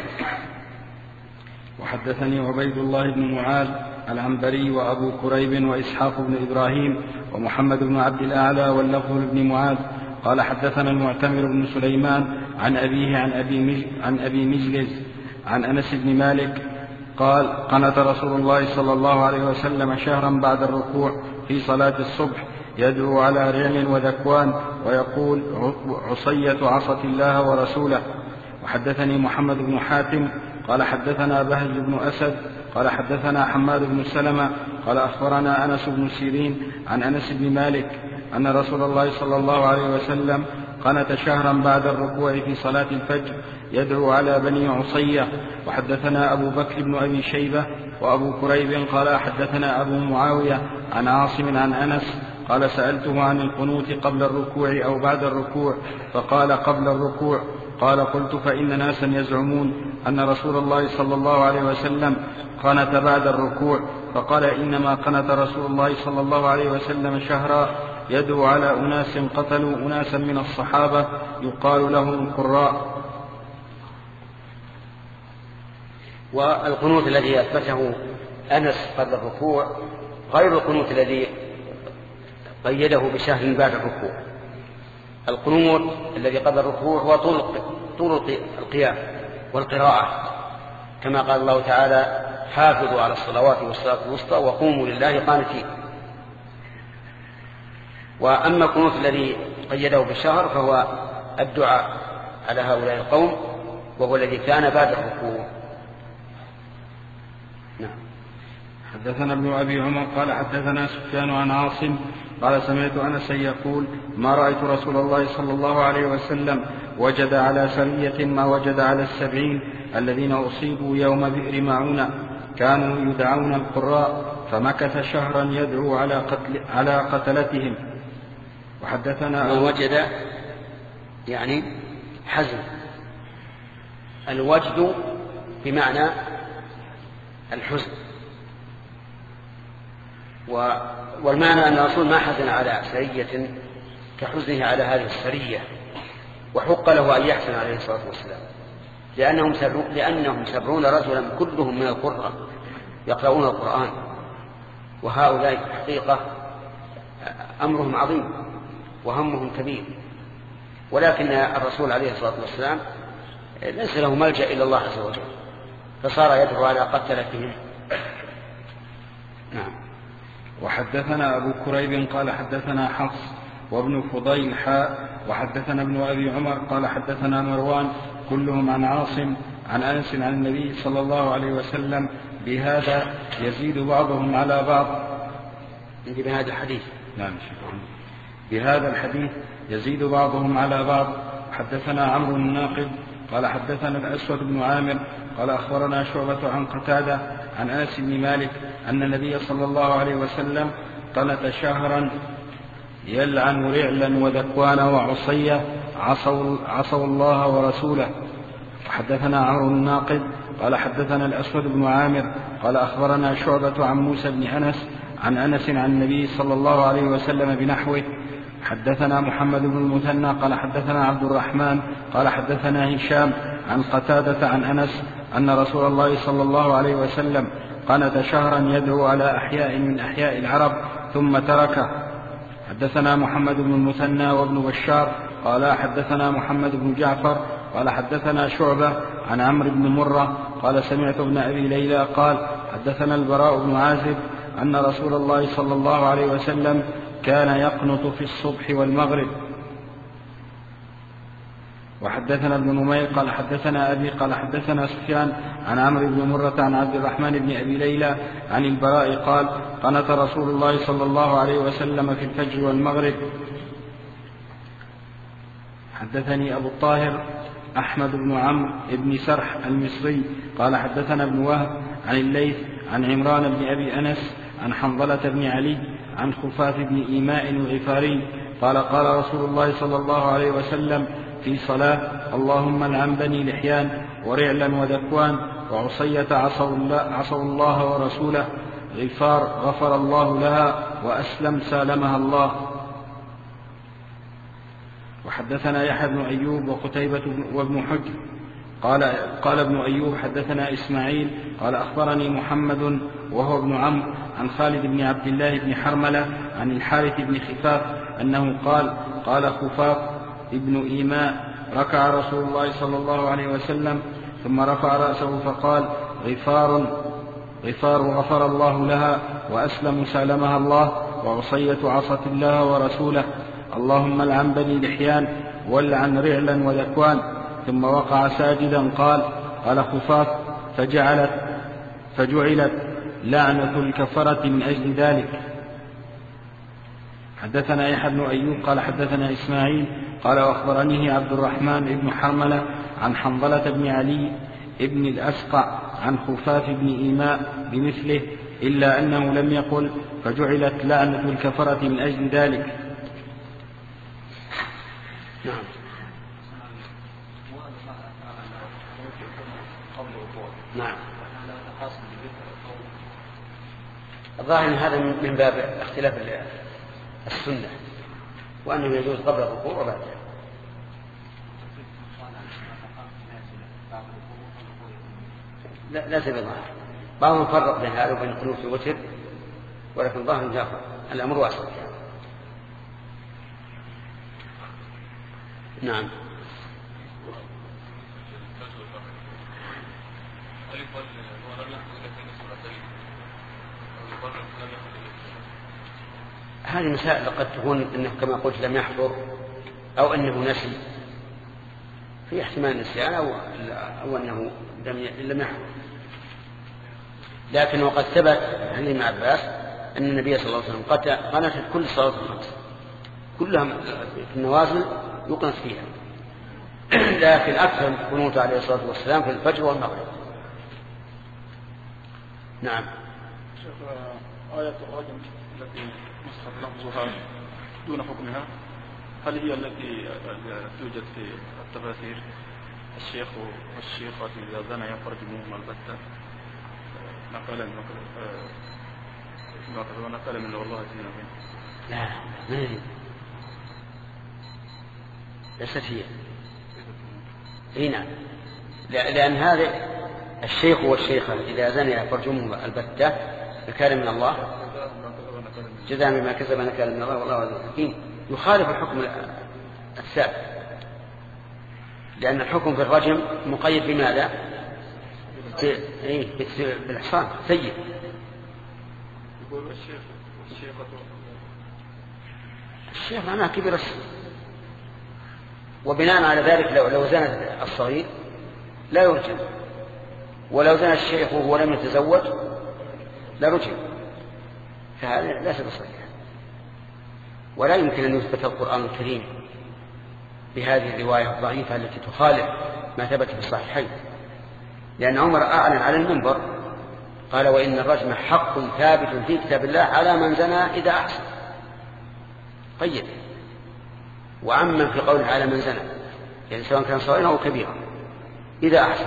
وحدثني عبيد الله بن معاذ العنبري وأبو كريب وإسحاق بن إبراهيم ومحمد بن عبد الأعلى واللفظ بن معاذ قال حدثنا المعتمر بن سليمان عن أبيه عن أبي, مج... عن أبي مجلس عن أنس بن مالك قال قنت رسول الله صلى الله عليه وسلم شهرا بعد الركوع في صلاة الصبح يدعو على رعل وذكوان ويقول عصية عصت الله ورسوله. وحدثني محمد بن حاتم قال حدثنا بهز بن أسد قال حدثنا حماد بن سلمة قال أخبرنا أنس بن سيرين عن أنس بن مالك أن رسول الله صلى الله عليه وسلم قنت شهرا بعد الركوع في صلاة الفجر يدعو على بني عصية. وحدثنا أبو بكر بن أبي شيبة وأبو كريب قال حدثنا أبو معاوية عن عاصم عن أنس قال سألته عن القنوت قبل الركوع أو بعد الركوع فقال قبل الركوع. قال قلت فإن ناسا يزعمون أن رسول الله صلى الله عليه وسلم قنت بعد الركوع فقال إنما قنت رسول الله صلى الله عليه وسلم شهرا يدعو على أناس قتلوا أناسا من الصحابة يقال لهم القراء. والقنوت الذي أثبته أنس قبل الركوع غير القنوت الذي قيده بشهر بعد الركوع. القنوت الذي قبل الركوع هو طول طول القيام والقراءة كما قال الله تعالى حافظوا على الصلوات والصلاة الوسطى وقوموا لله قانتين. وأما القنوت الذي قيده بالشهر فهو الدعاء على هؤلاء القوم وهو الذي كان بعد الركوع. نعم. حدثنا ابن أبي عمر قال حدثنا سفيان عن عاصم قال سمعت أنسا يقول ما رأيت رسول الله صلى الله عليه وسلم وجد على سرية ما وجد على السبعين الذين أصيبوا يوم بئر معونة كانوا يدعون القراء فمكث شهرا يدعو على, قتل على قتلتهم. وحدثنا وجد يعني حزن، الوجد بمعنى الحزن، والمعنى أن الرسول ما حزن على سرية كحزنه على هذه السرية وحق له أن يحزن عليه الصلاة والسلام لأنهم سبعون, لأنهم سبعون رجلا كلهم من القراء يقرؤون القرآن وهؤلاء حقيقة أمرهم عظيم وهمهم كبير، ولكن الرسول عليه الصلاة والسلام ليس له ملجأ إلى الله عز وجل فصار يدعو على قتلتهم. نعم. وحدثنا أبو كريب قال حدثنا حفص وابن فضيل حاء وحدثنا ابن أبي عمر قال حدثنا مروان كلهم عن عاصم عن أنس عن النبي صلى الله عليه وسلم بهذا يزيد بعضهم على بعض. بهذا الحديث نعم بهذا الحديث يزيد بعضهم على بعض. حدثنا عمرو الناقد قال حدثنا الأسود بن عامر قال أخبرنا شعبة عن قتادة عن أنس بن مالك أن النبي صلى الله عليه وسلم قنت شهرا يلعن رعلا وذكوان وعصية عصوا, عصوا الله ورسوله. وحدثنا عمرو الناقد قال حدثنا الأسود بن عامر قال أخبرنا شعبة عن موسى بن أنس عن أنس عن النبي صلى الله عليه وسلم بنحوه. حدثنا محمد بن المثنى قال حدثنا عبد الرحمن قال حدثنا هشام عن قتادة عن أنس أن رسول الله صلى الله عليه وسلم قنت شهرا يدعو على أحياء من أحياء العرب ثم تركه. حدثنا محمد بن المثنى وابن بشار قال حدثنا محمد بن جعفر قال حدثنا شعبة عن عمرو بن مرة قال سمعت ابن أبي ليلى قال حدثنا البراء بن عازب أن رسول الله صلى الله عليه وسلم كان يقنط في الصبح والمغرب. وحدثنا ابن نمير قال حدثنا أبي قال حدثنا سفيان عن عمرو بن مرة عن عبد الرحمن بن أبي ليلى عن البراء قال قنت رسول الله صلى الله عليه وسلم في الفجر والمغرب. حدثني أبو الطاهر أحمد بن عمرو بن سرح المصري قال حدثنا ابن وهب عن الليث عن عمران بن أبي أنس عن حنظلة بن علي عن خفاف بن إيماء الغفاري قال قال رسول الله صلى الله عليه وسلم في صلاة اللهم لعن بني لحيان ورعلا وذكوان وعصية عصوا الله, عصوا الله ورسوله غفار غفر الله لها وأسلم سالمها الله. وحدثنا يحيى بن أيوب وقتيبة وابن حجر قال قال ابن أيوب حدثنا إسماعيل قال أخبرني محمد وهو ابن عمرو عن خالد بن عبد الله بن حرملة عن الحارث بن خفاف أنه قال قال خفاف ابن إيماء ركع رسول الله صلى الله عليه وسلم ثم رفع رأسه فقال غفار غفار غفر الله لها وأسلم سالمها الله وعصية عصت الله ورسوله اللهم العن بني لحيان والعن رعلا وذكوان ثم وقع ساجدا قال قال خفاف فجعلت فجعلت لعنة الكفرة من أجل ذلك. حدثنا يحيى بن أيوب قال حدثنا إسماعيل قال وأخبرنيه عبد الرحمن بن حرملة عن حنظلة بن علي ابن الأسقع عن خفاف بن إيماء بمثله إلا أنه لم يقل فجعلت لعنة الكفرة من أجل ذلك. نعم. نعم. الظاهر أن هذا من باب اختلاف السنة وأنه يجوز قبل الركوع وبعده. لا ليس بظاهر، بعضهم فرق بين هذا وبين القنوت في الوتر، ولكن ظاهر جافر الأمر واسع. نعم. هذه مسائل قد تكون انه كما قلت لم يحضر او انه نسي، في احتمال نسيان او او انه لم يحضر، لكن وقد ثبت عن ابن عباس ان النبي صلى الله عليه وسلم قنت كل الصلاه الخمس كلها في النوازل يقنت فيها، لكن اكثر من القنوت عليه الصلاه والسلام في الفجر والمغرب. نعم. شيخ آية الرجم التي نسخت لفظها دون حكمها هل هي التي توجد في التفاسير الشيخ والشيخة إذا زنى يفرجمهما البتة نقل ونقل من والله زينة منه؟ لا ما هي ليست هي. اي نعم، لأن هذا الشيخ والشيخة إذا زنيا فرجمهما البتة نكال من الله جزاء بما كسب نكال من الله والله عز وجل، يخالف الحكم السابق، لأن الحكم في الرجم مقيد بماذا؟ بالإحصان سيء. يقول الشيخ والشيخة الشيخ معناه كبير السن، وبناء على ذلك لو, لو زنت الصغير لا يرجم، ولو زنى الشيخ وهو لم يتزوج لا رجم، فهذا ليس بصحيح. ولا يمكن أن يثبت القرآن الكريم بهذه الرواية الضعيفة التي تخالف ما ثبت في الصحيحين، لأن عمر أعلن على المنبر قال وإن الرجم حق ثابت في كتاب الله على من زنى إذا أحسن، قيد وعمم في قوله على من زنى، يعني سواء كان صغيرا أو كبيرا إذا أحسن.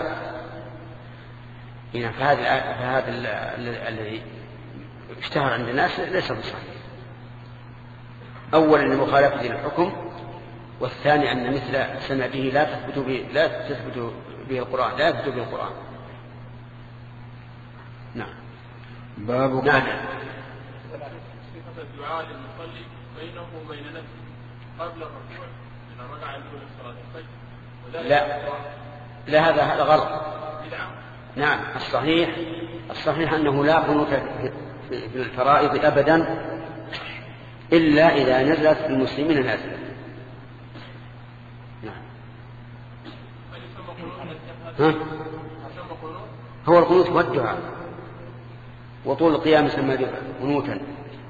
إذن فهذا فهذا الذي اشتهر عند الناس ليس بصحيح. أولا أن مخالفة للحكم، والثاني أن مثل سمع به لا تثبت به لا تثبت به القرآن لا يثبت به القرآن. نعم. باب نعم. صفة الدعاء للمصلي بينه وبين نفسه قبل الركوع إذا ركع الأولى صلاة الفجر. لا لا هذا هذا غلط. نعم الصحيح الصحيح أنه لا قنوت في الفرائض أبدا إلا إذا نزلت المسلمين نازلة. نعم. ها؟ هو القنوت والدعاء، وطول القيام يسمى قنوتا.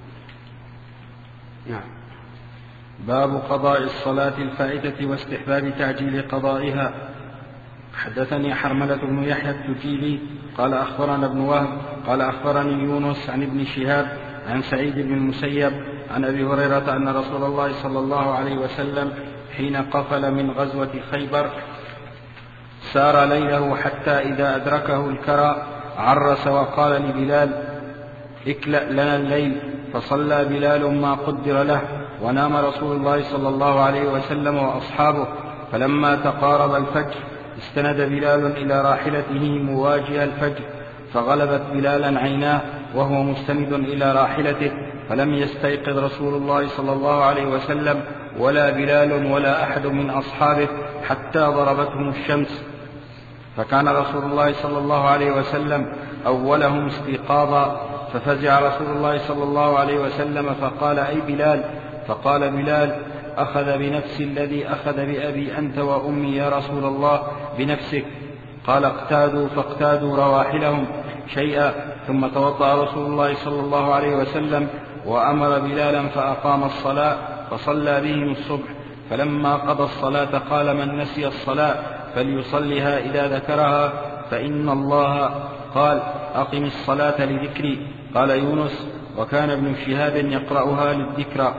نعم. باب قضاء الصلاة الفائتة واستحباب تعجيل قضائها. حدثني حرملة بن يحيى التجيبي قال أخبرنا ابن وهب قال أخبرني يونس عن ابن شهاب عن سعيد بن المسيب عن أبي هريرة أن رسول الله صلى الله عليه وسلم حين قفل من غزوة خيبر سار ليله حتى إذا أدركه الكرى عرس وقال لبلال اكلأ لنا الليل، فصلى بلال ما قدر له ونام رسول الله صلى الله عليه وسلم وأصحابه، فلما تقارب الفجر استند بلال إلى راحلته مواجه الفجر، فغلبت بلالا عيناه وهو مستند إلى راحلته، فلم يستيقظ رسول الله صلى الله عليه وسلم ولا بلال ولا أحد من أصحابه حتى ضربتهم الشمس. فكان رسول الله صلى الله عليه وسلم أولهم استيقاظا، ففزع رسول الله صلى الله عليه وسلم فقال: أي بلال؟ فقال بلال: أخذ بنفسي الذي أخذ بأبي أنت وأمي يا رسول الله بنفسك. قال: اقتادوا، فاقتادوا رواحلهم شيئا، ثم توضأ رسول الله صلى الله عليه وسلم وأمر بلالا فأقام الصلاة فصلى بهم الصبح. فلما قضى الصلاة قال: من نسي الصلاة فليصلها إذا ذكرها، فإن الله قال: أقم الصلاة لذكري. قال يونس: وكان ابن شهاب يقرأها للذكرى.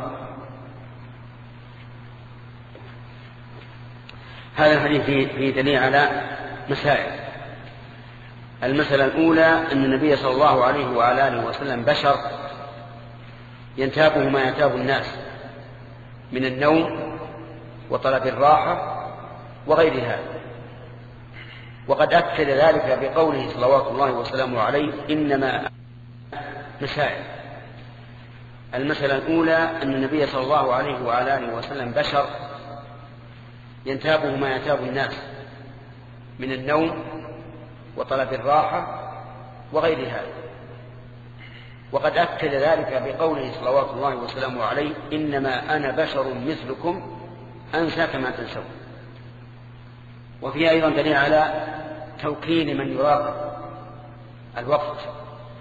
هذا الحديث فيه دليل على مسائل. المسألة الأولى أن النبي صلى الله عليه وعلى آله وسلم بشر ينتابه ما ينتاب الناس من النوم وطلب الراحة وغير هذا، وقد أكد ذلك بقوله صلوات الله وسلامه عليه: إنما مسائل. المسألة الأولى أن النبي صلى الله عليه وعلى آله وسلم بشر ينتابه ما ينتاب الناس من النوم وطلب الراحة وغير هذا، وقد أكد ذلك بقوله صلوات الله وسلامه عليه: إنما أنا بشر مثلكم أنسى كما تنسون. وفيه أيضا دليل على توكيل من يراقب الوقت،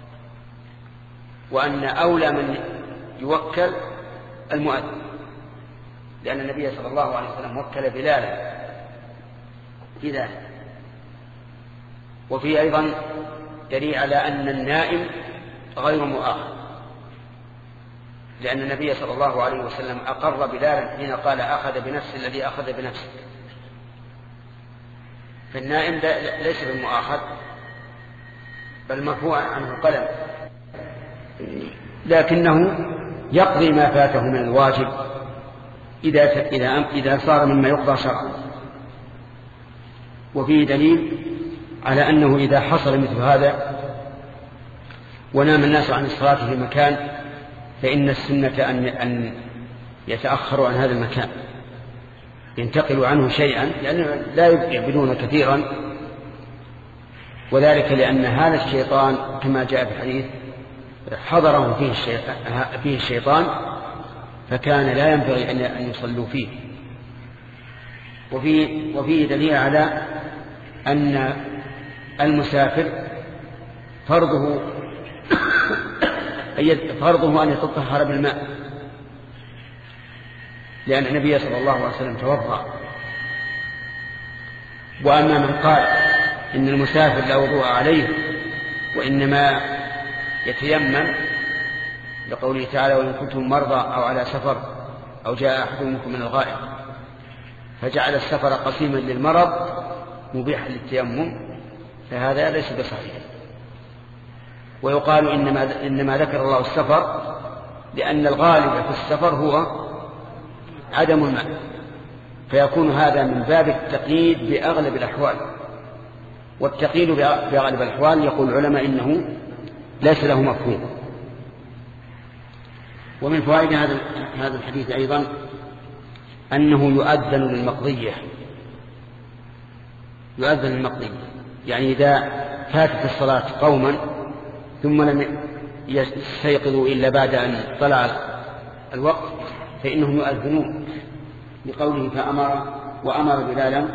وأن أولى من يوكل المؤذن، لأن النبي صلى الله عليه وسلم وكل بلالا في ذلك. وفيه أيضا دليل على أن النائم غير مؤاخذ، لأن النبي صلى الله عليه وسلم أقر بلالا حين قال: أخذ بنفس الذي أخذ بنفسه. فالنائم ليس بالمؤاخذ بل مرفوع عنه القلم، لكنه يقضي ما فاته من الواجب إذا إذا صار مما يقضى شرعا. وفيه دليل على أنه إذا حصل مثل هذا ونام الناس عن الصلاة في مكان فإن السنة أن يتأخروا عن هذا المكان، ينتقلوا عنه شيئا، لأنه لا يعبدون كثيرا، وذلك لأن هذا الشيطان كما جاء في الحديث حضره فيه الشيطان, فيه الشيطان فكان لا ينبغي أن يصلوا فيه. وفيه, وفيه دليل على أن المسافر فرضه فرضه أن يتطهر بالماء، لأن النبي صلى الله عليه وسلم توضأ. وأما من قال إن المسافر لا وضوء عليه وإنما يتيمم لقوله تعالى: وإن كنتم مرضى أو على سفر أو جاء أحد منكم من الغائط، فجعل السفر قسيما للمرض مبيحا للتيمم، فهذا ليس بصحيح. ويقال إنما, إنما ذكر الله السفر لأن الغالب في السفر هو عدم الماء، فيكون هذا من باب التقييد بأغلب الأحوال. والتقييد بأغلب الأحوال يقول العلماء إنه ليس له مفهوم. ومن فوائد هذا الحديث أيضا أنه يؤذن للمقضية، يؤذن للمقضية، يعني إذا فاتت الصلاة قوما ثم لم يستيقظوا إلا بعد أن طلع الوقت فإنهم يؤذنون، لقوله فأمر وأمر بلالا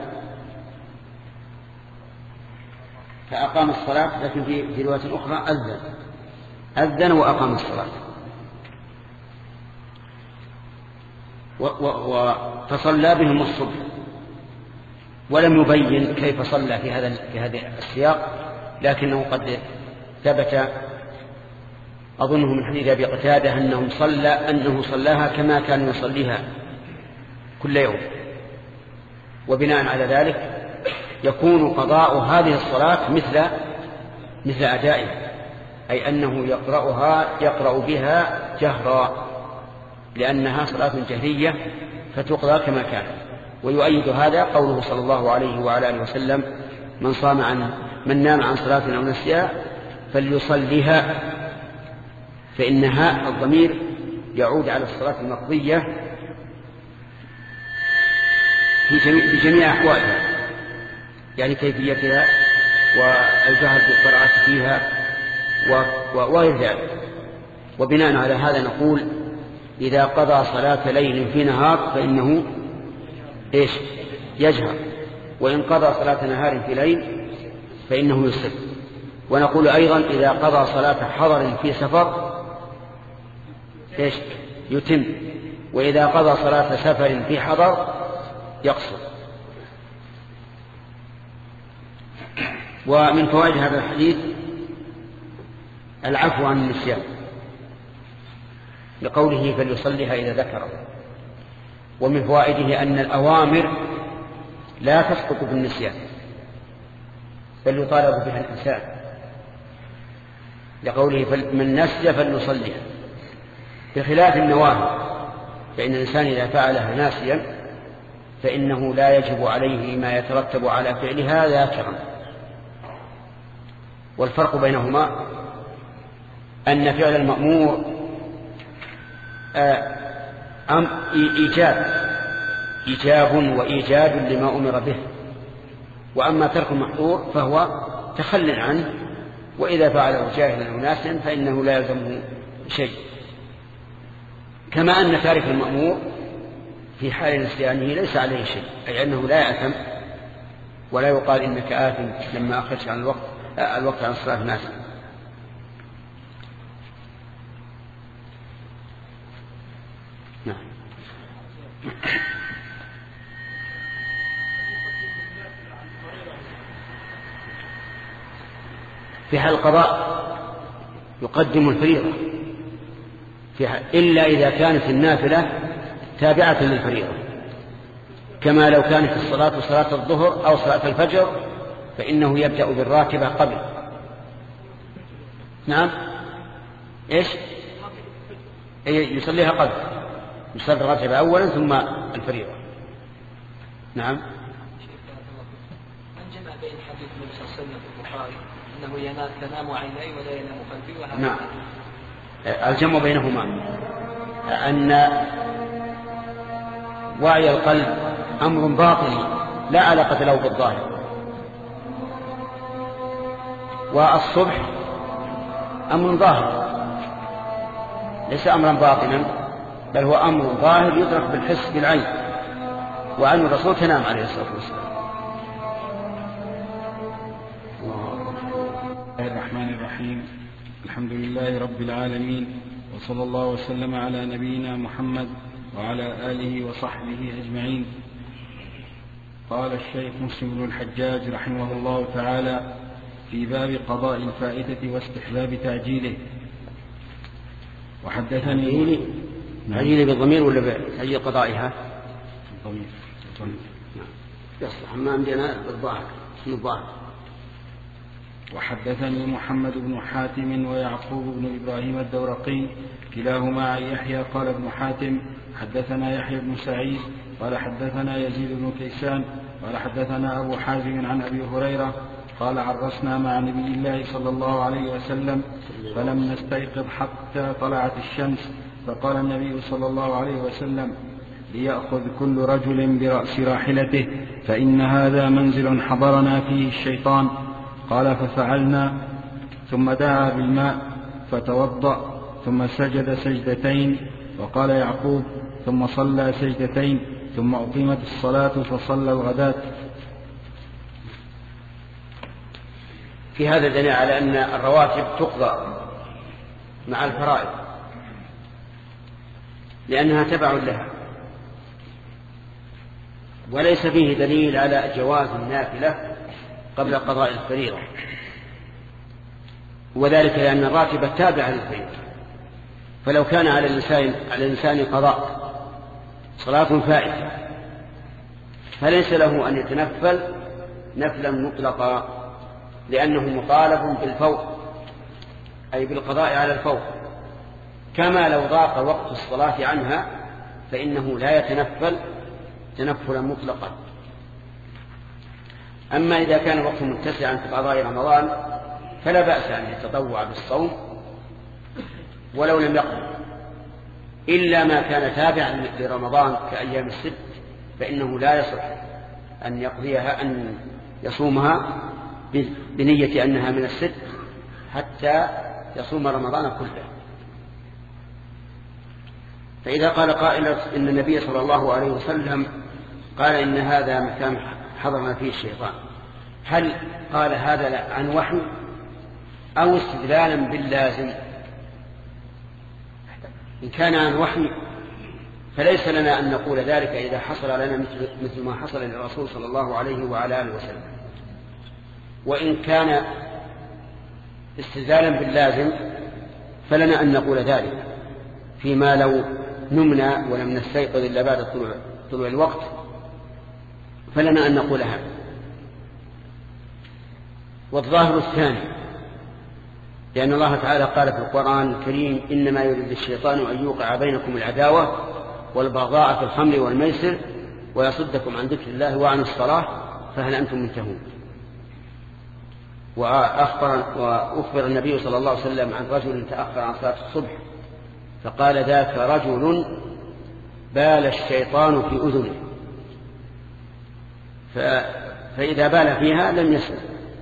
فأقام الصلاة، لكن في في رواية أخرى أذن أذن وأقام الصلاة. فصلى بهم الصبح، ولم يبين كيف صلى في هذا في هذا السياق، لكنه قد ثبت أظنه من حديث أبي قتادة أنه صلى أنه صلاها كما كان يصليها كل يوم. وبناء على ذلك يكون قضاء هذه الصلاة مثل مثل أدائها، أي أنه يقرأها يقرأ بها جهرا لأنها صلاة جهرية فتقضى كما كان. ويؤيد هذا قوله صلى الله عليه وعلى آله وسلم: من صام عن من نام عن صلاة أو نسيها فليصليها، فإنها الضمير يعود على الصلاة المقضية في جميع أحوالها، يعني كيفيتها والجهر بالقراءة فيها وغير ذلك. وبناء على هذا نقول: إذا قضى صلاة ليل في نهار فإنه إيش؟ يجهر، وإن قضى صلاة نهار في ليل فإنه يسر. ونقول أيضا: إذا قضى صلاة حضر في سفر إيش؟ يتم، وإذا قضى صلاة سفر في حضر يقصر. ومن فوائد هذا الحديث العفو عن النسيان، لقوله: فليصليها إذا ذكره. ومن فوائده أن الأوامر لا تسقط بالنسيان بل يطالب بها الإنسان، لقوله: من نسي فليصليها، بخلاف النواهي، فإن الإنسان إذا فعلها ناسيا فإنه لا يجب عليه ما يترتب على فعلها ذاكرا. والفرق بينهما أن فعل المأمور أم إيجاب إيجاب وإيجاد لما أمر به، وأما ترك المحظور فهو تخل عنه، وإذا فعله جاهلا أو ناسيا فإنه لا يلزمه شيء. كما أن تارك المأمور في حال نسيانه ليس عليه شيء، أي أنه لا يأثم ولا يقال إنك آثم لما أخرج عن الوقت الوقت عن صلاة الناس. نعم. في حال القضاء يقدم الفريضة في حال إلا إذا كانت النافلة تابعة للفريضة، كما لو كانت الصلاة صلاة الظهر أو صلاة الفجر فإنه يبدأ بالراتبة قبل. نعم. إيش؟ يصليها قبل، يصلي الراتبة أولا ثم الفريضة. نعم. من جمع بين حديث النبي صلى الله عليه وسلم في البخاري أنه ينام تنام عيني ولا ينام قلبي وهذا؟ نعم. الجمع بينهما أن وعي القلب أمر باطني لا علاقة له بالظاهر، والصبح أمر ظاهر ليس أمرا باطنا، بل هو أمر ظاهر يدرك بالحس بالعين، وعن الرسول تنام عليه الصلاة والسلام. بسم الله الرحمن الرحيم، الحمد لله رب العالمين، وصلى الله وسلم على نبينا محمد وعلى آله وصحبه أجمعين. قال الشيخ مسلم بن الحجاج رحمه الله تعالى في باب قضاء الفائتة واستحباب تعجيله. وحدثني تعجيله بالضمير ولا بتعجيل قضائها؟ بالضمير. يصلح، ما عندنا بالظاهر اسم الظاهر. وحدثني محمد بن حاتم ويعقوب بن إبراهيم الدورقي كلاهما عن يحيى قال ابن حاتم حدثنا يحيى بن سعيد قال حدثنا يزيد بن كيسان قال حدثنا أبو حازم عن أبي هريرة قال عرسنا مع نبي الله صلى الله عليه وسلم فلم نستيقظ حتى طلعت الشمس، فقال النبي صلى الله عليه وسلم: ليأخذ كل رجل برأس راحلته فإن هذا منزل حضرنا فيه الشيطان. قال ففعلنا، ثم دعا بالماء فتوضأ ثم سجد سجدتين. وقال يعقوب: ثم صلى سجدتين ثم أقيمت الصلاة فصلى الغداة. في هذا دليل على أن الرواتب تقضى مع الفرائض لأنها تبع لها، وليس فيه دليل على جواز النافلة قبل قضاء الفريضة، وذلك لأن الراتبة تابعة للفريضة. فلو كان على الإنسان على الإنسان قضاء صلاة فائتة فليس له أن يتنفل نفلا مطلقا، لأنه مطالب بالفوق أي بالقضاء على الفوق، كما لو ضاق وقت الصلاة عنها فإنه لا يتنفل تنفلا مطلقا. أما إذا كان الوقت متسعا في قضاء رمضان فلا بأس أن يتطوع بالصوم ولو لم يقضي، إلا ما كان تابعا لرمضان كأيام الست فإنه لا يصح أن يقضيها أن يصومها بنية أنها من الست حتى يصوم رمضان كله. فإذا قال قائل إن النبي صلى الله عليه وسلم قال إن هذا مكان حضرنا فيه الشيطان، هل قال هذا عن وحي أو استدلالا باللازم؟ إن كان عن وحي فليس لنا أن نقول ذلك إذا حصل لنا مثل ما حصل للرسول صلى الله عليه وعلى آله وسلم. وإن كان استدلالا باللازم فلنا أن نقول ذلك فيما لو نمنا ولم نستيقظ إلا بعد طلوع, طلوع الوقت فلنا أن نقول هذا. والظاهر الثاني لأن الله تعالى قال في القرآن الكريم إنما يريد الشيطان أن يوقع بينكم العداوة والبغضاء في الخمر والميسر ويصدكم عن ذكر الله وعن الصلاة فهل أنتم منتهون. وأخبر, وأخبر النبي صلى الله عليه وسلم عن رجل تأخر عن صلاة الصبح فقال ذاك رجل بال الشيطان في أذنه، فإذا بال فيها لم يسلم.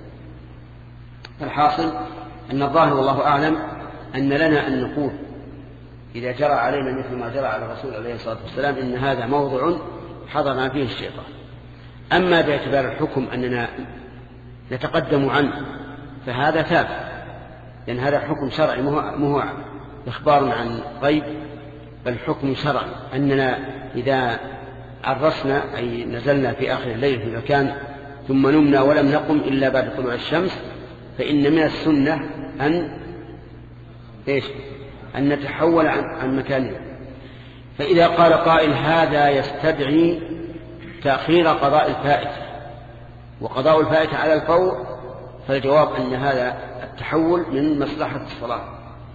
الحاصل أن الظاهر والله أعلم أن لنا أن نقول إذا جرى علينا مثل ما جرى على الرسول عليه الصلاة والسلام إن هذا موضع حضرنا فيه الشيطان. أما باعتبار الحكم أننا نتقدم عنه فهذا ثابت، لأن هذا حكم شرعي مو إخبار عن غيب، بل حكم شرعي أننا إذا عرسنا أي نزلنا في آخر الليل في مكان ثم نمنا ولم نقم إلا بعد طلوع الشمس فإن من السنة أن إيش أن نتحول عن, عن مكاننا. فإذا قال قائل هذا يستدعي تأخير قضاء الفائتة وقضاء الفائتة على الفور، فالجواب أن هذا التحول من مصلحة الصلاة.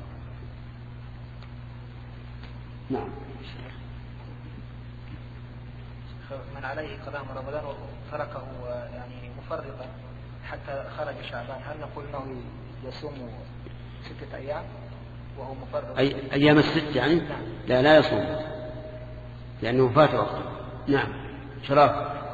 نعم. من عليه قضاء رمضان وتركه يعني مفرطا حتى خرج شعبان، هل نقول انه يصوم ستة ايام وهو مفرط؟ أي ايام الست يعني؟ نعم. لا لا يصوم لانه فات وقته. نعم. شراب.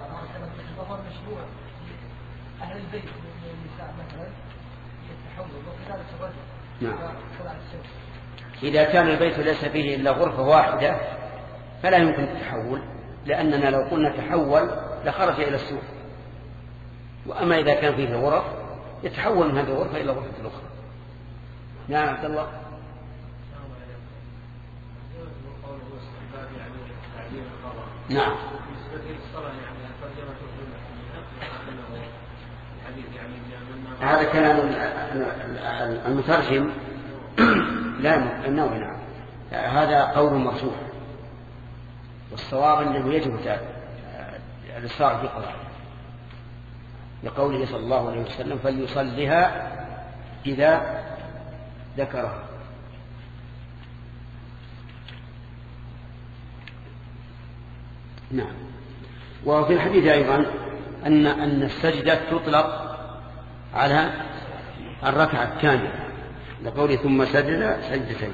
اهل البيت من النساء مثلا يتحول وكذلك الرجل. نعم. إذا كان البيت ليس فيه إلا غرفة واحدة فلا يمكن التحول، لأننا لو قلنا تحول لخرج إلى السوق. وأما إذا كان فيه غرف يتحول من هذه الغرفة إلى غرفة الأخرى. نعم عبد الله. نعم. هذا كلام المترجم لا النووي. نعم هذا قول مرجوح، والصواب أنه يجب الإصرار في قضاء لقوله صلى الله عليه وسلم فليصلها إذا ذكرها. نعم. وفي الحديث أيضا أن أن السجدة تطلق على الركعة الثانية لقوله ثم سجد سجدتين.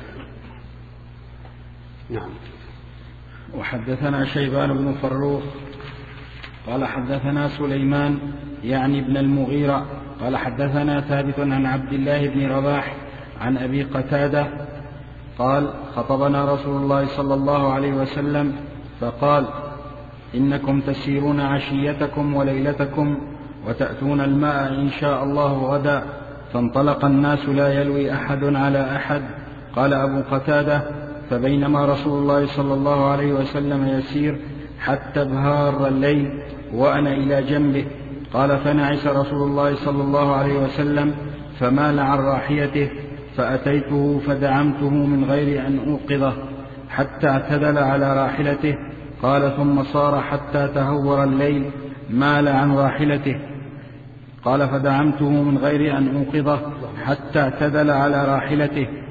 نعم. وحدثنا شيبان بن فروخ قال حدثنا سليمان يعني ابن المغيرة قال حدثنا ثابت عن عبد الله بن رباح عن أبي قتادة قال خطبنا رسول الله صلى الله عليه وسلم فقال إنكم تسيرون عشيتكم وليلتكم وتأتون الماء إن شاء الله غدا، فانطلق الناس لا يلوي أحد على أحد. قال أبو قتادة فبينما رسول الله صلى الله عليه وسلم يسير حتى ابهار الليل وأنا إلى جنبه. قال فنعس رسول الله صلى الله عليه وسلم فمال عن راحيته فأتيته فدعمته من غير أن أوقظه حتى اعتدل على راحلته. قال ثم صار حتى تهور الليل مال عن راحلته. قال فدعمته من غير أن أوقظه حتى اعتدل على راحلته.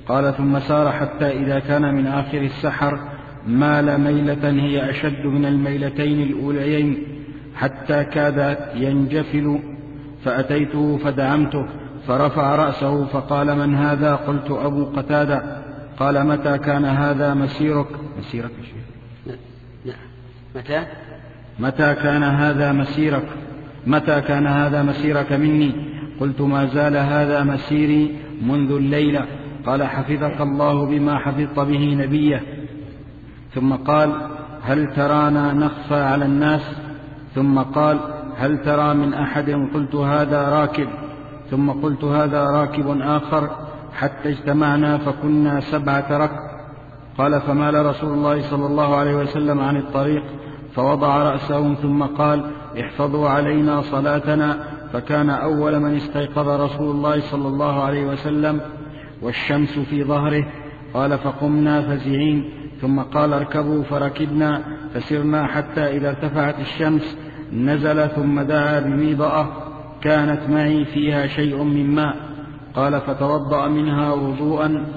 قال ثم سار حتى إذا كان من آخر السحر مال ميلة هي أشد من الميلتين الأوليين حتى كاد ينجفل، فأتيته فدعمته فرفع رأسه فقال من هذا؟ قلت أبو قتادة. قال متى كان هذا مسيرك؟ مسيرك يا شيخ؟ لا. متى؟ متى كان هذا مسيرك؟ متى كان هذا مسيرك مني؟ قلت ما زال هذا مسيري منذ الليلة. قال حفظك الله بما حفظت به نبيه. ثم قال هل ترانا نخفى على الناس؟ ثم قال هل ترى من أحد؟ قلت هذا راكب. ثم قلت هذا راكب آخر، حتى اجتمعنا فكنا سبعة ركب. قال فمال رسول الله صلى الله عليه وسلم عن الطريق فوضع رأسه ثم قال احفظوا علينا صلاتنا. فكان أول من استيقظ رسول الله صلى الله عليه وسلم والشمس في ظهره. قال فقمنا فزعين، ثم قال اركبوا فركبنا فسرنا حتى إذا ارتفعت الشمس نزل، ثم دعا بميضأة كانت معي فيها شيء من ماء. قال فتوضأ منها وضوءا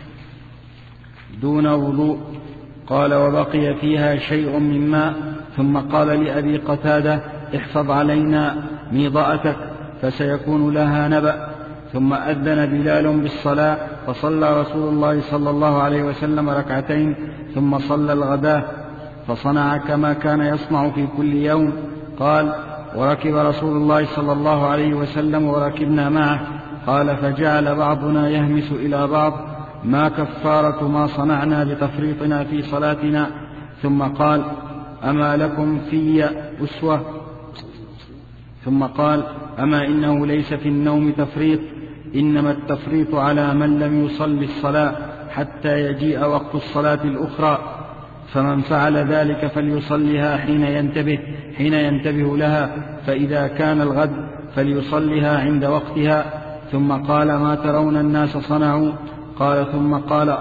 دون وضوء. قال وبقي فيها شيء من ماء. ثم قال لأبي قتادة احفظ علينا ميضأتك فسيكون لها نبأ. ثم أذن بلال بالصلاة فصلى رسول الله صلى الله عليه وسلم ركعتين ثم صلى الغداء فصنع كما كان يصنع في كل يوم. قال وركب رسول الله صلى الله عليه وسلم وركبنا معه. قال فجعل بعضنا يهمس إلى بعض ما كفارة ما صنعنا بتفريطنا في صلاتنا. ثم قال أما لكم في أسوة؟ ثم قال أما إنه ليس في النوم تفريط، إنما التفريط على من لم يصلي الصلاة حتى يجيء وقت الصلاة الأخرى، فمن فعل ذلك فليصليها حين ينتبه حين ينتبه لها، فإذا كان الغد فليصليها عند وقتها. ثم قال ما ترون الناس صنعوا؟ قال ثم قال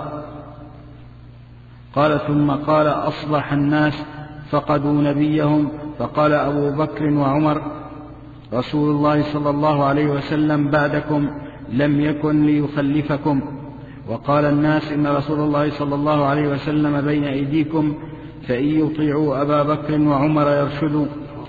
قال ثم قال أصبح الناس فقدوا نبيهم. فقال أبو بكر وعمر رسول الله صلى الله عليه وسلم بعدكم لم يكن ليخلفكم. وقال الناس إن رسول الله صلى الله عليه وسلم بين أيديكم فإن يطيعوا أبا بكر وعمر يرشدوا.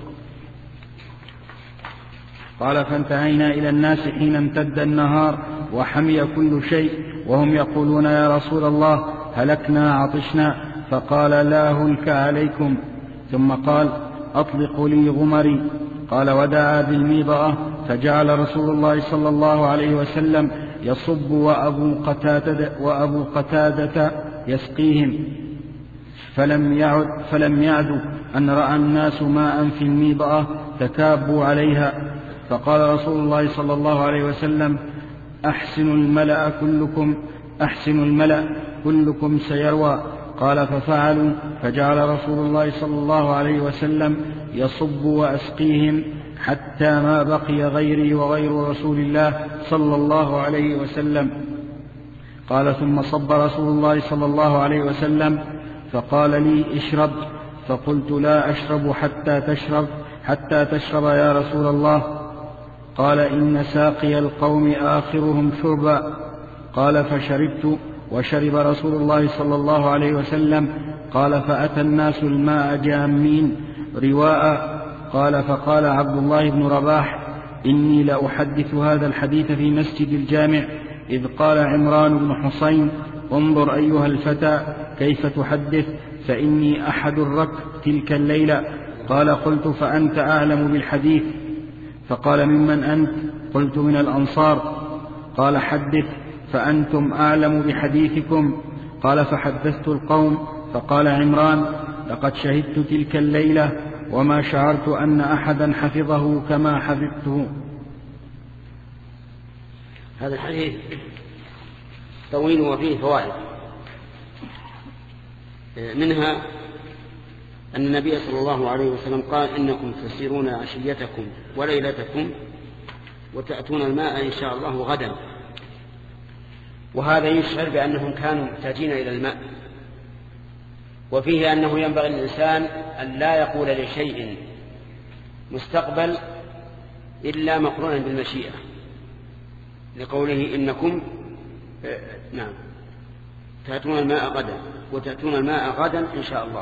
قال فانتهينا إلى الناس حين امتد النهار وحمي كل شيء وهم يقولون يا رسول الله هلكنا عطشنا. فقال لا هلك عليكم. ثم قال أطلقوا لي غمري. قال ودعا بالميضأة فجعل رسول الله صلى الله عليه وسلم يصب وأبو قتادة, وأبو قتادة يسقيهم. فلم يعد فلم يعدوا أن رأى الناس ماء في الميضأة تكابوا عليها. فقال رسول الله صلى الله عليه وسلم أحسنوا الملأ كلكم أحسنوا الملأ كلكم سيروى. قال ففعلوا فجعل رسول الله صلى الله عليه وسلم يصب وأسقيهم حتى ما بقي غيري وغير رسول الله صلى الله عليه وسلم. قال ثم صب رسول الله صلى الله عليه وسلم فقال لي اشرب. فقلت لا أشرب حتى تشرب حتى تشرب يا رسول الله. قال إن ساقي القوم آخرهم شربا. قال فشربت وشرب رسول الله صلى الله عليه وسلم. قال فأتى الناس الماء جامين رواء. قال فقال عبد الله بن رباح إني لأحدث هذا الحديث في مسجد الجامع إذ قال عمران بن حسين انظر أيها الفتى كيف تحدث فإني أحد الرك تلك الليلة. قال قلت فأنت أعلم بالحديث. فقال ممن أنت؟ قلت من الأنصار. قال حدث فأنتم أعلم بحديثكم. قال فحدثت القوم. فقال عمران لقد شهدت تلك الليلة وما شعرت أن أحدا حفظه كما حفظته. هذا الحديث طويل وفيه فوائد، منها أن النبي صلى الله عليه وسلم قال إنكم تسيرون عشيتكم وليلتكم وتأتون الماء إن شاء الله غدا، وهذا يشعر بأنهم كانوا محتاجين إلى الماء. وفيه أنه ينبغي للإنسان أن لا يقول لشيء مستقبل إلا مقرونا بالمشيئة، لقوله إنكم آه نعم تأتون الماء غدا وتأتون الماء غدا إن شاء الله.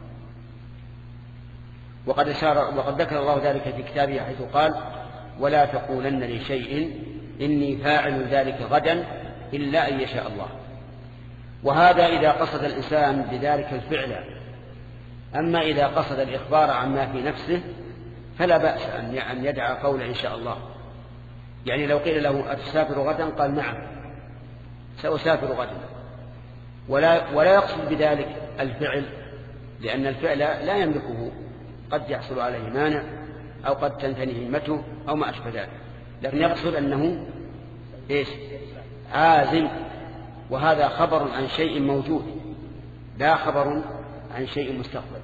وقد أشار وقد ذكر الله ذلك في كتابه حيث قال ولا تقولن لشيء إني فاعل ذلك غدا إلا أن يشاء الله. وهذا إذا قصد الإنسان بذلك الفعل. أما إذا قصد الإخبار عما في نفسه فلا بأس أن يدعى قول إن شاء الله. يعني لو قيل له أتسافر غدا قال نعم سأسافر غدا، ولا, ولا يقصد بذلك الفعل، لأن الفعل لا يملكه، قد يحصل عليه مانع أو قد تنتهي همته أو ما أشبه ذلك، لكن يقصد أنه إيش؟ عازم. وهذا خبر عن شيء موجود لا خبر عن شيء مستقبل.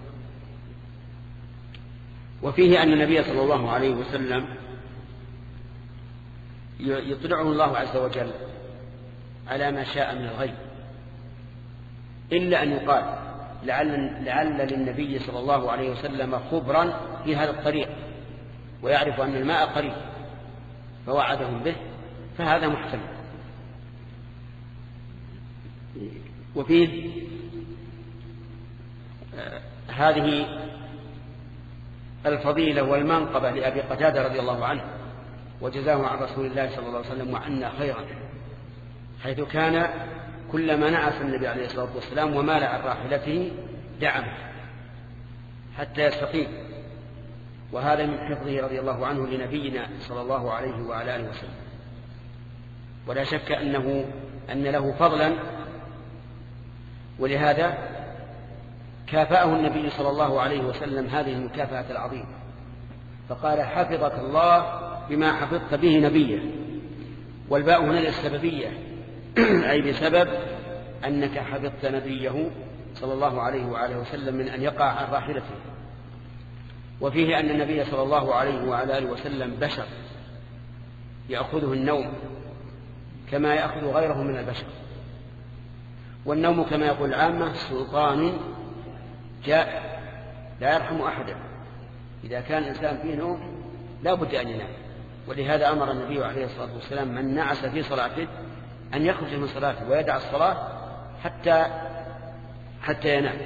وفيه أن النبي صلى الله عليه وسلم يطلعه الله عز وجل على ما شاء من الغيب، إلا أن يقال لعل, لعل للنبي صلى الله عليه وسلم خبرا في هذا الطريق ويعرف أن الماء قريب فوعدهم به، فهذا محتمل. وفيه آه هذه الفضيلة والمنقبة لأبي قتادة رضي الله عنه وجزاه عن رسول الله صلى الله عليه وسلم وعنا خيرا، حيث كان كلما نعس النبي عليه الصلاة والسلام ومال عن راحلته دعمه حتى يستقيم، وهذا من حفظه رضي الله عنه لنبينا صلى الله عليه وعلى آله وسلم. ولا شك أنه أن له فضلا، ولهذا كافأه النبي صلى الله عليه وسلم هذه المكافأة العظيمة، فقال حفظك الله بما حفظت به نبيه. والباء هنا للسببية أي بسبب أنك حفظت نبيه صلى الله عليه وآله وسلم من أن يقع عن راحلته. وفيه أن النبي صلى الله عليه وعلى آله وسلم بشر يأخذه النوم كما يأخذ غيره من البشر، والنوم كما يقول العامة سلطان جاء لا يرحم أحدا. إذا كان الإنسان فيه نوم لا بد أن ينام، ولهذا أمر النبي عليه الصلاة والسلام من نعس في صلاته أن يخرج من صلاته ويدع الصلاة حتى حتى ينام.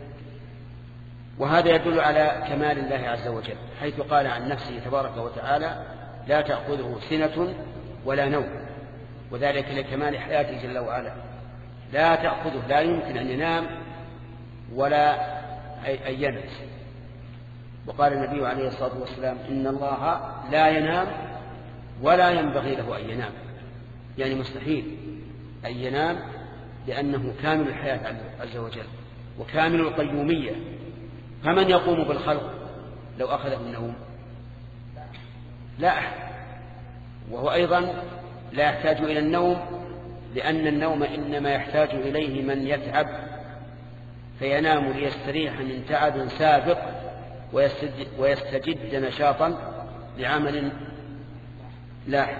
وهذا يدل على كمال الله عز وجل، حيث قال عن نفسه تبارك وتعالى لا تأخذه سنة ولا نوم، وذلك لكمال حياته جل وعلا. لا تأخذه، لا يمكن أن ينام ولا أن ينعس. وقال النبي عليه الصلاة والسلام إن الله لا ينام ولا ينبغي له أن ينام، يعني مستحيل أن ينام، لأنه كامل الحياة عز وجل وكامل القيومية. فمن يقوم بالخلق لو أخذه النوم؟ لا أحد. وهو أيضا لا يحتاج إلى النوم، لأن النوم إنما يحتاج إليه من يتعب فينام ليستريح من تعب سابق ويستجد نشاطا لعمل لاحق.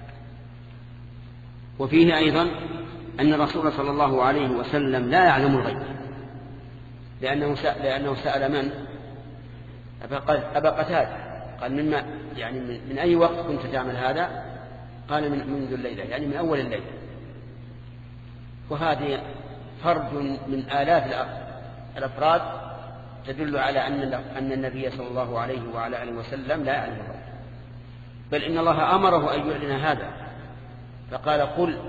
وفيه أيضا أن الرسول صلى الله عليه وسلم لا يعلم الغيب، لأنه سأل, لأنه سأل من؟ أبا قتادة، قال مما يعني من أي وقت كنت تعمل هذا؟ قال من منذ الليلة، يعني من أول الليل. وهذه فرد من آلاف الأفراد تدل على أن أن النبي صلى الله عليه وعلى آله وسلم لا يعلم الغيب، بل إن الله أمره أن يعلن هذا، فقال قل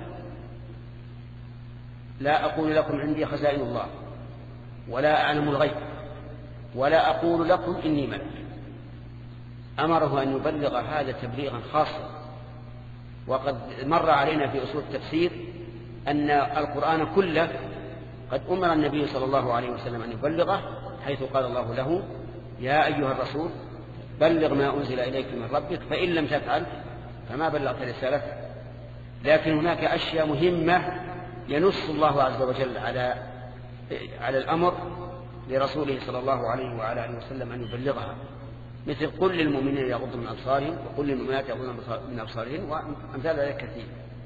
لا أقول لكم عندي خزائن الله ولا أعلم الغيب ولا أقول لكم إني ملك. أمره أن يبلغ هذا تبليغا خاصا. وقد مر علينا في أصول التفسير أن القرآن كله قد أمر النبي صلى الله عليه وسلم أن يبلغه، حيث قال الله له يا أيها الرسول بلغ ما أنزل إليك من ربك فإن لم تفعل فما بلغت رسالته. لكن هناك أشياء مهمة ينص الله عز وجل على على الأمر لرسوله صلى الله عليه وعلى آله وسلم أن يبلغها، مثل قل للمؤمنين يغضوا من أبصارهم وقل للمؤمنات يغضن من أبصارهن وأمثال ذلك كثير.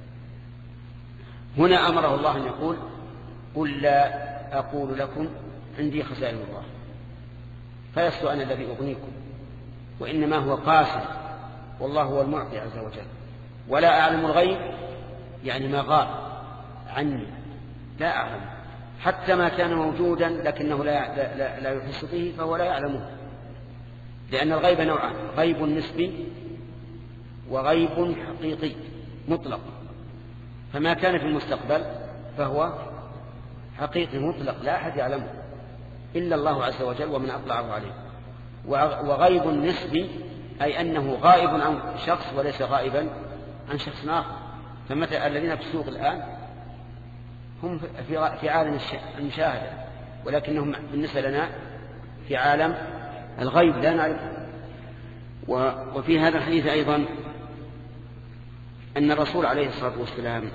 هنا أمره الله أن يقول قل لا أقول لكم عندي خزائن الله، فلست أنا الذي أغنيكم، وإنما هو قاسم والله هو المعطي عز وجل. ولا أعلم الغيب يعني ما غاب عني، لا أعلم، حتى ما كان موجودا لكنه لا, لا, لا يحس به فهو لا يعلمه، لأن الغيب نوعان: غيب نسبي وغيب حقيقي مطلق. فما كان في المستقبل فهو حقيقي مطلق لا أحد يعلمه إلا الله عز وجل ومن أطلعه عليه. وغيب نسبي أي أنه غائب عن شخص وليس غائبا عن شخص آخر. فمثل الذين في السوق الآن هم في عالم المشاهدة، ولكنهم بالنسبة لنا في عالم الغيب لا نعرفه. وفي هذا الحديث أيضا أن الرسول عليه الصلاة والسلام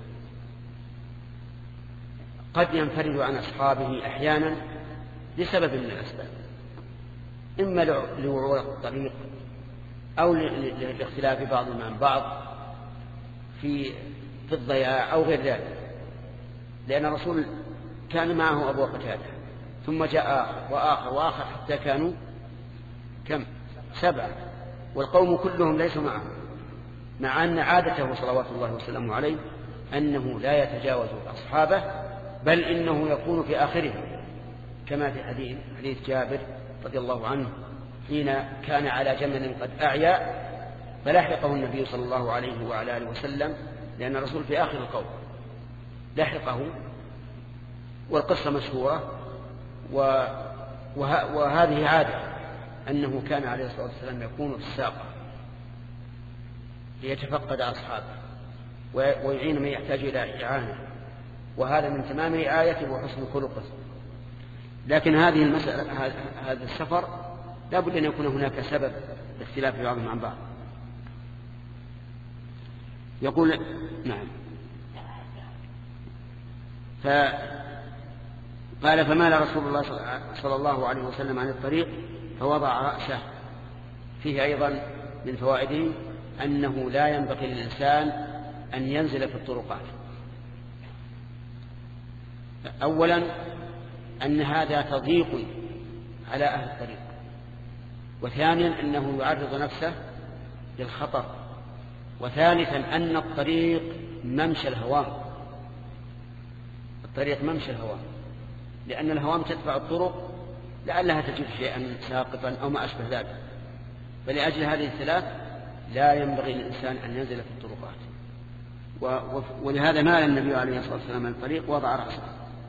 قد ينفرد عن أصحابه أحيانا لسبب من الأسباب، إما لوعور الطريق أو لاختلاف بعضهم عن بعض في في الضياع أو غير ذلك. لأن الرسول كان معه أبو قتادة، ثم جاء آخر وآخر وآخر حتى كانوا كم؟ سبعة، والقوم كلهم ليسوا معه، مع أن عادته صلوات الله وسلامه عليه أنه لا يتجاوز أصحابه، بل إنه يكون في آخرهم، كما في حديث, حديث جابر رضي الله عنه حين كان على جمل قد أعيا فلحقه النبي صلى الله عليه وعلى آله وسلم، لأن الرسول في آخر القوم لحقه. والقصة مشهورة، وه... وهذه عادة أنه كان عليه الصلاة والسلام يكون في الساقة ليتفقد أصحابه ويعين من يحتاج إلى إعانة، وهذا من تمام رعايته وحسن خلقه. لكن هذه المسألة هذا السفر لا بد أن يكون هناك سبب لاختلاف بعضهم عن بعض. يقول نعم. فقال فمال رسول الله صلى الله عليه وسلم عن الطريق فوضع رأسه. فيه أيضا من فوائده أنه لا ينبغي للإنسان أن ينزل في الطرقات. أولا أن هذا تضييق على أهل الطريق، وثانيا أنه يعرض نفسه للخطر، وثالثا أن الطريق ممشى الهوام، الطريق ممشى الهوام، لأن الهوام تتبع الطرق لعلها تجد شيئا ساقطا أو ما أشبه ذلك. فلأجل هذه الثلاث لا ينبغي للإنسان أن ينزل في الطرقات. ولهذا مال النبي عليه الصلاة والسلام عن الطريق وضع رأسه.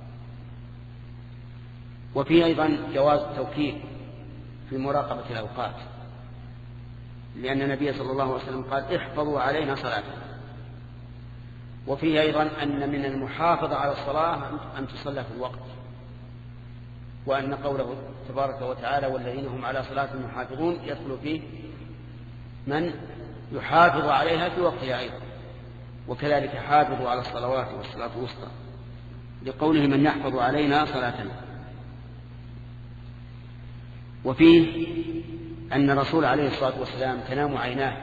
وفيه أيضا جواز التوكيل في مراقبة الأوقات، لأن النبي صلى الله عليه وسلم قال احفظوا علينا صلاتنا. وفيه أيضا أن من المحافظة على الصلاة أن تصلى في الوقت، وأن قوله تبارك وتعالى والذين هم على صلاتهم يحافظون يدخل فيه من يحافظ عليها في وقتها أيضا. وكذلك حافظوا على الصلوات والصلاة الوسطى، لقوله من يحفظ علينا صلاتنا. وفيه أن الرسول عليه الصلاة والسلام تنام عيناه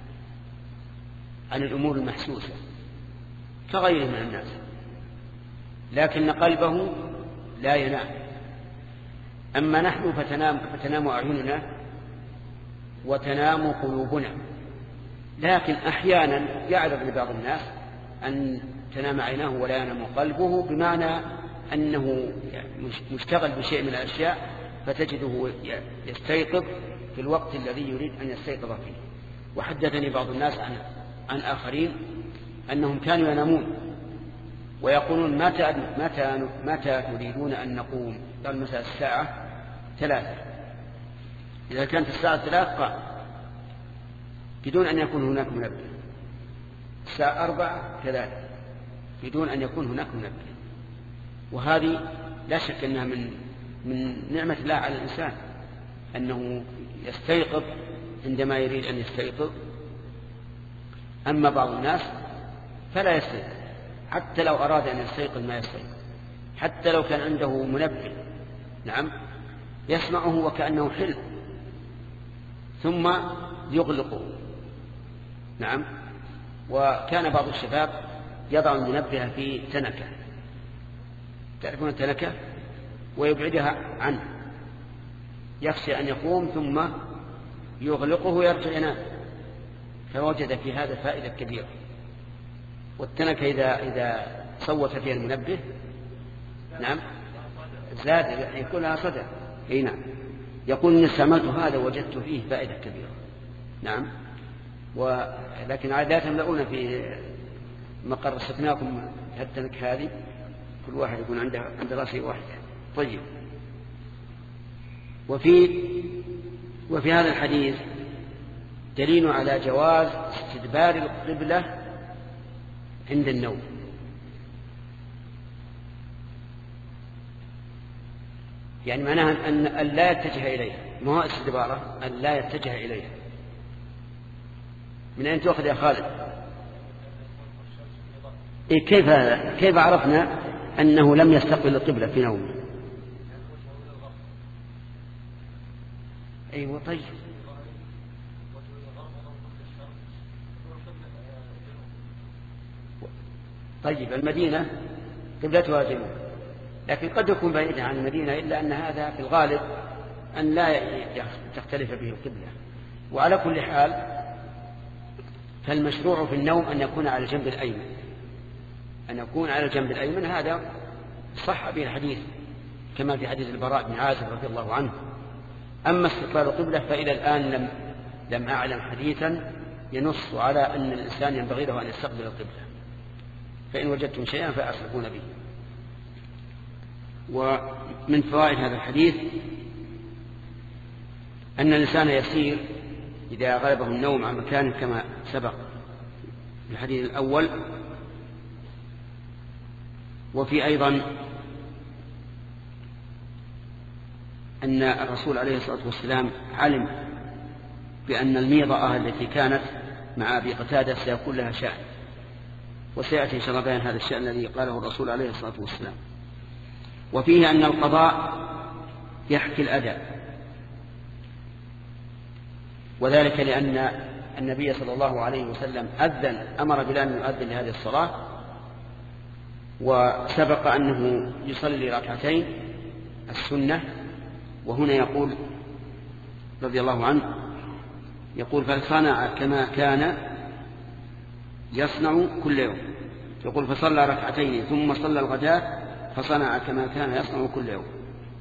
عن الأمور المحسوسة كغيره من الناس، لكن قلبه لا ينام. أما نحن فتنام, فتنام أعيننا وتنام قلوبنا، لكن أحيانا يعرض لبعض الناس أن تنام عيناه ولا ينام قلبه، بمعنى أنه مشتغل بشيء من الأشياء فتجده يستيقظ في الوقت الذي يريد أن يستيقظ فيه. وحدثني بعض الناس عن, عن آخرين أنهم كانوا ينامون ويقولون متى, متى, متى تريدون أن نقوم؟ قال مثلا الساعة ثلاثة، إذا كانت الساعة ثلاثة قام بدون أن يكون هناك منبه، الساعة أربعة كذلك بدون أن يكون هناك منبه. وهذه لا شك أنها من من نعمة الله على الإنسان، أنه يستيقظ عندما يريد أن يستيقظ. أما بعض الناس فلا يستيقظ، حتى لو أراد أن يستيقظ ما يستيقظ، حتى لو كان عنده منبه نعم يسمعه وكأنه حلم ثم يغلقه. نعم. وكان بعض الشباب يضع المنبه في تنكة، تعرفون التنكة، ويبعدها عنه، يخشى أن يقوم ثم يغلقه ويرجع ينام، فوجد في هذا فائدة كبيرة. والتنكة إذا, إذا صوت فيها المنبه نعم زاد يكون لها صدى. اي نعم. يقول إن استعملت هذا وجدت فيه فائدة كبيرة. نعم. ولكن لا تملؤون في مقر سكناكم هالتنك هذه، كل واحد يكون عنده عند راسه واحد. طيب. وفي وفي هذا الحديث دليل على جواز استدبار القبلة عند النوم. يعني معناها أن لا يتجه إليها، ما هو استدباره أن لا يتجه إليها. من أين تأخذ يا خالد؟ إيه كيف كيف عرفنا أنه لم يستقبل القبلة في نومه؟ أيوة طيب. طيب المدينة قبلتها جنوب، لكن قد يكون بعيدا عن المدينة، إلا أن هذا في الغالب أن لا تختلف به القبلة. وعلى كل حال فالمشروع في النوم أن يكون على الجنب الأيمن، أن يكون على الجنب الأيمن. هذا صح به الحديث كما في حديث البراء بن عازب رضي الله عنه. أما استقبال القبلة فإلى الآن لم لم أعلم حديثا ينص على أن الإنسان ينبغي له أن يستقبل القبلة، فإن وجدتم شيئا فأصلحون به. ومن فوائد هذا الحديث أن الإنسان يسير إذا غلبه النوم عن مكانه كما سبق في الحديث الأول. وفي أيضا أن الرسول عليه الصلاة والسلام علم بأن الميضة التي كانت مع أبي قتادة سيكون لها شأن، وسيأتي إن شاء الله بيان هذا الشأن الذي قاله الرسول عليه الصلاة والسلام. وفيه أن القضاء يحكي الأداء، وذلك لأن النبي صلى الله عليه وسلم أذن أمر بلال أن يؤذن لهذه الصلاة، وسبق أنه يصلي ركعتين السنة. وهنا يقول رضي الله عنه يقول فصنع كما كان يصنع كل يوم. يقول فصلى ركعتين ثم صلى الغداة فصنع كما كان يصنع كل يوم.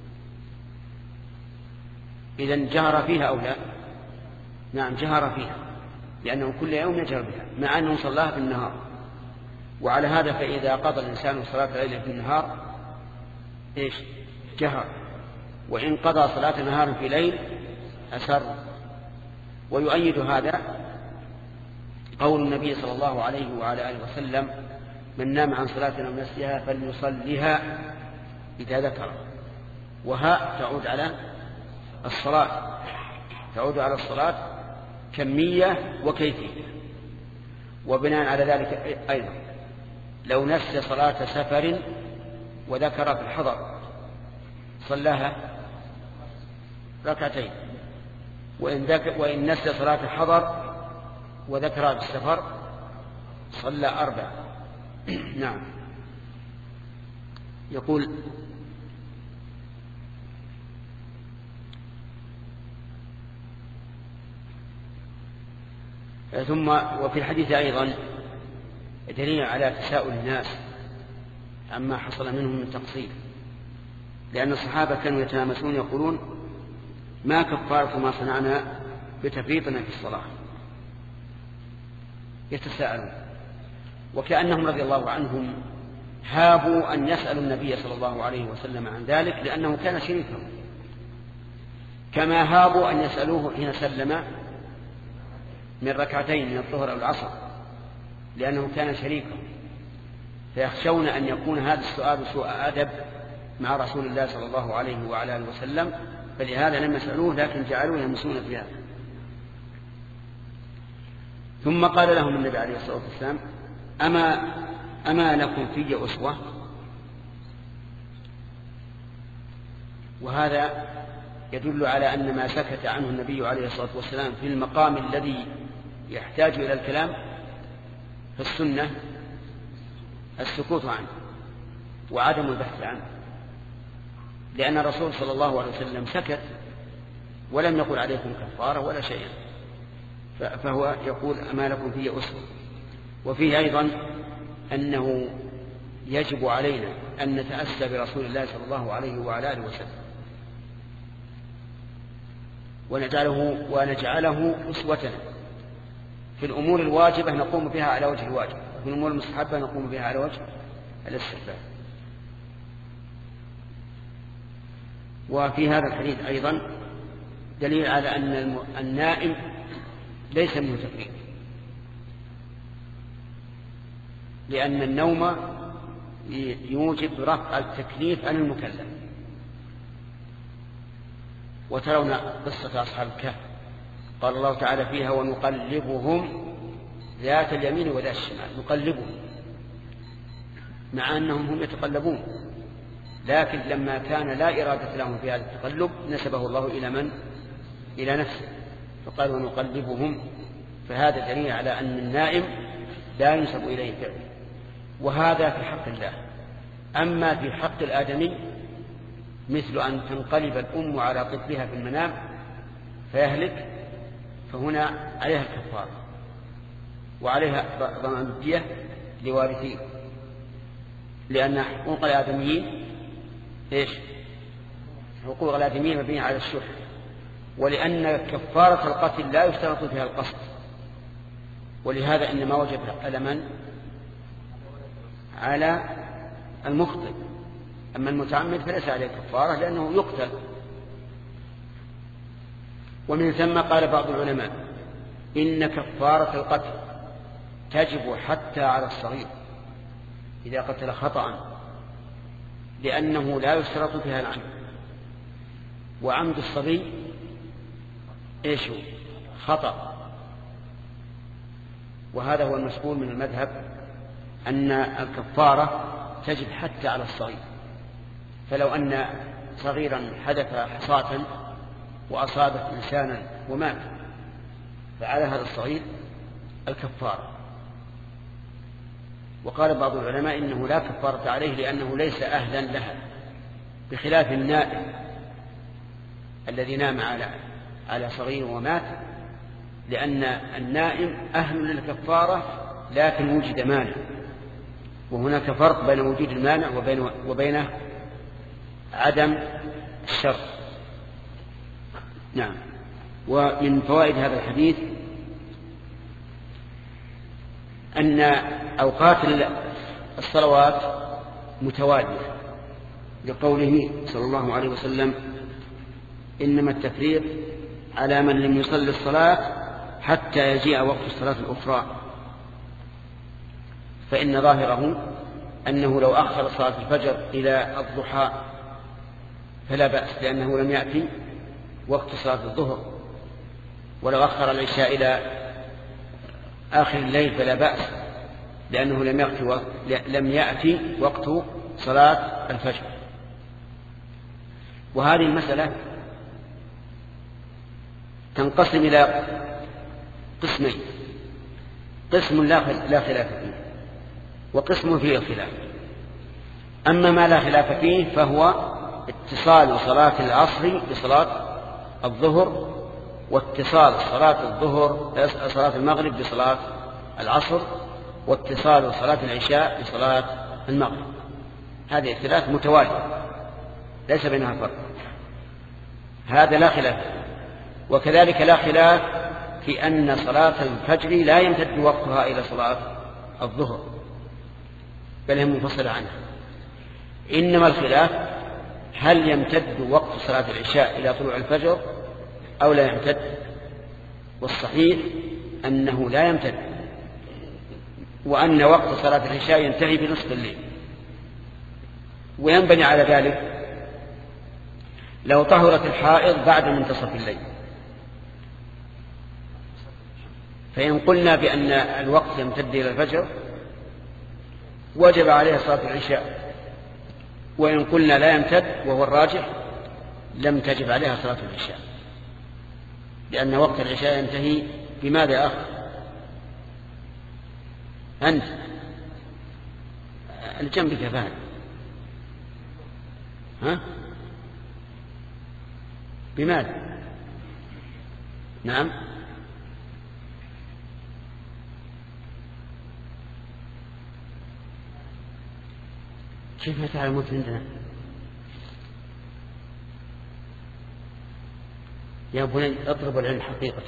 إذن جهر فيها أو لا؟ نعم جهر فيها، لأنه كل يوم يجهر بها مع أنه صلاها في النهار. وعلى هذا فإذا قضى الإنسان صلاة الليل في النهار إيش جهر، وإن قضى صلاة نهار في ليل أسر. ويؤيد هذا قول النبي صلى الله عليه وعلى آله وسلم من نام عن صلاة أو نسيها فليصليها إذا ذكر. وها تعود على الصلاة، تعود على الصلاة كمية وكيفية. وبناء على ذلك أيضا لو نسي صلاة سفر وذكر في الحضر صلاها ركعتين، وإن, وإن نسي صلاة الحضر وذكرها في السفر صلى أربع. نعم. يقول ثم وفي الحديث أيضا دليل على تساؤل الناس عما حصل منهم من تقصير، لأن الصحابة كانوا يتنامسون يقولون ما كفارة ما صنعنا بتفريطنا في الصلاة، يتساءلون. وكأنهم رضي الله عنهم هابوا أن يسألوا النبي صلى الله عليه وسلم عن ذلك لأنه كان شريكهم، كما هابوا أن يسألوه حين سلم من ركعتين من الظهر أو العصر لأنه كان شريكهم، فيخشون أن يكون هذا السؤال سوء أدب مع رسول الله صلى الله عليه وعلى آله وسلم، فلهذا لم يسألوه لكن جعلوه يمسون في هذا. ثم قال لهم النبي عليه الصلاة والسلام أما, أما لكم في أسوة؟ وهذا يدل على أن ما سكت عنه النبي عليه الصلاة والسلام في المقام الذي يحتاج إلى الكلام في السنة السكوت عنه وعدم البحث عنه، لأن الرسول صلى الله عليه وسلم سكت ولم يقل عليكم كفارة ولا شيئا، فهو يقول أما لكم في أسوة. وفيه أيضا أنه يجب علينا أن نتأسى برسول الله صلى الله عليه وعلى آله وسلم ونجعله, ونجعله أسوتنا. في الأمور الواجبة نقوم بها على وجه الواجب، وفي الأمور المستحبة نقوم بها على وجه الاستحباب. وفي هذا الحديث أيضا دليل على أن النائم ليس منه تفريط، لأن النوم يوجب رفع التكليف عن المكلف. وترون قصة أصحاب الكهف قال الله تعالى فيها ونقلبهم ذات اليمين وذات الشمال، نقلبهم مع أنهم هم يتقلبون، لكن لما كان لا إرادة لهم في هذا التقلب نسبه الله إلى من؟ إلى نفسه، فقال ونقلبهم. فهذا دليل على أن النائم لا ينسب إليه فعل، وهذا في حق الله. أما في حق الآدمي مثل أن تنقلب الأم على طفلها في المنام فيهلك، فهنا عليها الكفارة وعليها ضمان الدية لوارثيه، لأن حقوق الآدميين إيش؟ حقوق الآدميين مبنية على الشح، ولأن كفارة القتل لا يشترط فيها القصد، ولهذا إنما وجب على من؟ على المخطئ. أما المتعمد فليس عليه كفارة لأنه يقتل. ومن ثم قال بعض العلماء إن كفارة القتل تجب حتى على الصغير إذا قتل خطأ، لأنه لا يشترط فيها العمد، وعمد الصبي إيش هو؟ خطأ. وهذا هو المشهور من المذهب أن الكفارة تجب حتى على الصغير. فلو أن صغيرا حدث حصاة وأصابت إنسانا ومات فعلى هذا الصغير الكفارة. وقال بعض العلماء إنه لا كفارة عليه لأنه ليس أهلا لها، بخلاف النائم الذي نام على على صغير ومات، لأن النائم أهل للكفارة لكن وجد مانع، وهناك فرق بين وجود المانع وبين وبين عدم الشرط. نعم. ومن فوائد هذا الحديث أن أوقات الصلوات متوالية، لقوله صلى الله عليه وسلم إنما التفريط على من لم يصلي الصلاة حتى يجيء وقت الصلاة الأخرى، فإن ظاهره أنه لو أخر صلاة الفجر إلى الضحى فلا بأس، لأنه لم يأتي وقت صلاة الظهر، ولو أخر العشاء إلى آخر الليل فلا بأس، لأنه لم يأتي وقت, لم يأتي وقت صلاة الفجر. وهذه المسألة تنقسم إلى قسمين: قسم لا خلاف فيه، وقسم فيه الخلاف. أما ما لا خلاف فيه فهو اتصال صلاة العصر بصلاة الظهر، واتصال صلاة الظهر صلاة المغرب بصلاة العصر، واتصال صلاة العشاء بصلاة المغرب. هذه الثلاث متوالية ليس بينها فرق، هذا لا خلاف. وكذلك لا خلاف في أن صلاة الفجر لا يمتد وقتها إلى صلاة الظهر، بل هي منفصلة عنها. إنما الخلاف هل يمتد وقت صلاة العشاء إلى طلوع الفجر أو لا يمتد، والصحيح أنه لا يمتد، وأن وقت صلاة العشاء ينتهي بنصف الليل. وينبني على ذلك لو طهرت الحائض بعد منتصف الليل، فإن قلنا بأن الوقت يمتد إلى الفجر وجب عليها صلاة العشاء، وإن قلنا لا يمتد وهو الراجح لم تجب عليها صلاة العشاء، لأن وقت العشاء ينتهي بماذا يا أخ أنت؟ الجنب كفاية. ها؟ بماذا؟ نعم. كيف ما تعلمون عندنا؟ يا بني اطلب العلم حقيقة،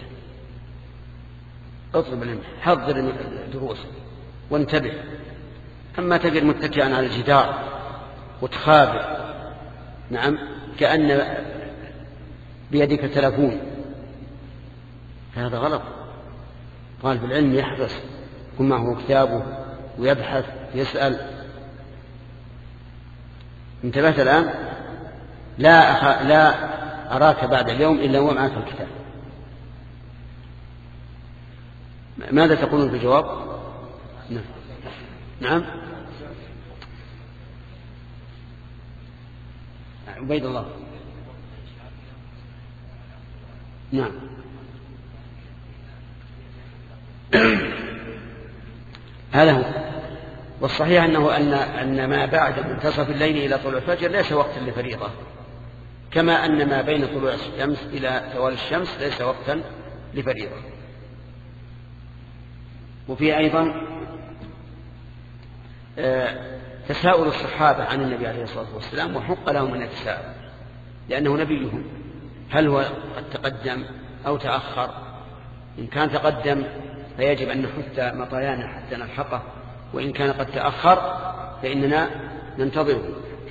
اطلب العلم، حضر الدروس وانتبه. أما تقعد متكئا على الجدار وتخابر، نعم، كأن بيدك تلفون، هذا غلط. طالب العلم يحرص، يكون معه كتابه ويبحث يسأل. انتبهت الآن؟ لا أخ... لا أراك بعد اليوم إلا هو معك الكتاب. ماذا تقولون في الجواب؟ نعم, نعم. عبيد الله. نعم. هذا هو. والصحيح أنه أن أن ما بعد منتصف الليل إلى طلوع الفجر ليس وقتا لفريضة، كما أن ما بين طلوع الشمس إلى زوال الشمس ليس وقتا لفريضة. وفي أيضا تساؤل الصحابة عن النبي عليه الصلاة والسلام، وحق لهم أن يتساءلوا لأنه نبيهم، هل هو قد تقدم أو تأخر؟ إن كان تقدم فيجب أن نحث مطايانا حتى نلحقه، وإن كان قد تأخر فإننا ننتظره.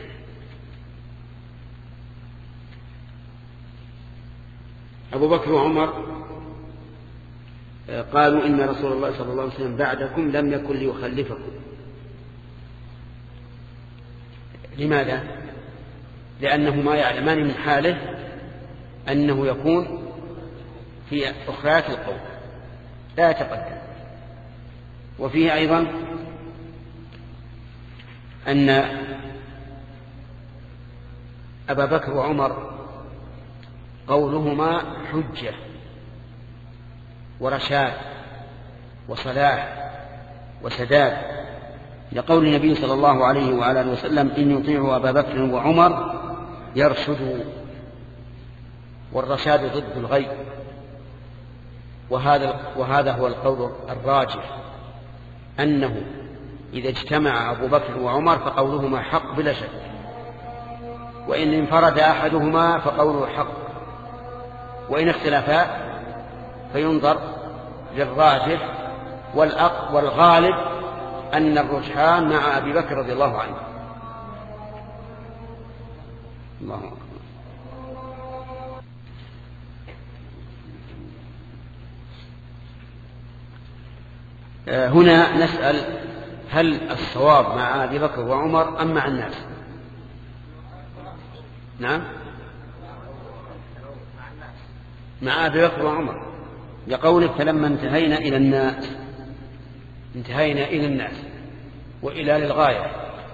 أبو بكر وعمر قالوا إن رسول الله صلى الله عليه وسلم بعدكم لم يكن ليخلفكم. لماذا؟ لأنهما يعلمان من حاله أنه يكون في أخرات القوم لا يتقدم. وفيه أيضا أن أبا بكر وعمر قولهما حجة ورشاد وصلاح وسداد، لقول النبي صلى الله عليه وعلى اله وسلم: إن يطيعوا أبا بكر وعمر يرشدوا. والرشاد ضد الغي، وهذا وهذا هو القول الراجح، أنه إذا اجتمع أبو بكر وعمر فقولهما حق بلا شك، وإن انفرد أحدهما فقوله حق، وإن اختلفا فينظر للراجح، والأق والغالب أن الرجحان مع أبي بكر رضي الله عنه. الله أكبر. هنا نسأل: هل الصواب مع أبي بكر وعمر أم مع الناس؟ نعم، مع أبي بكر وعمر، لقولك: فلما انتهينا إلى الناس انتهينا إلى الناس وإلى للغاية.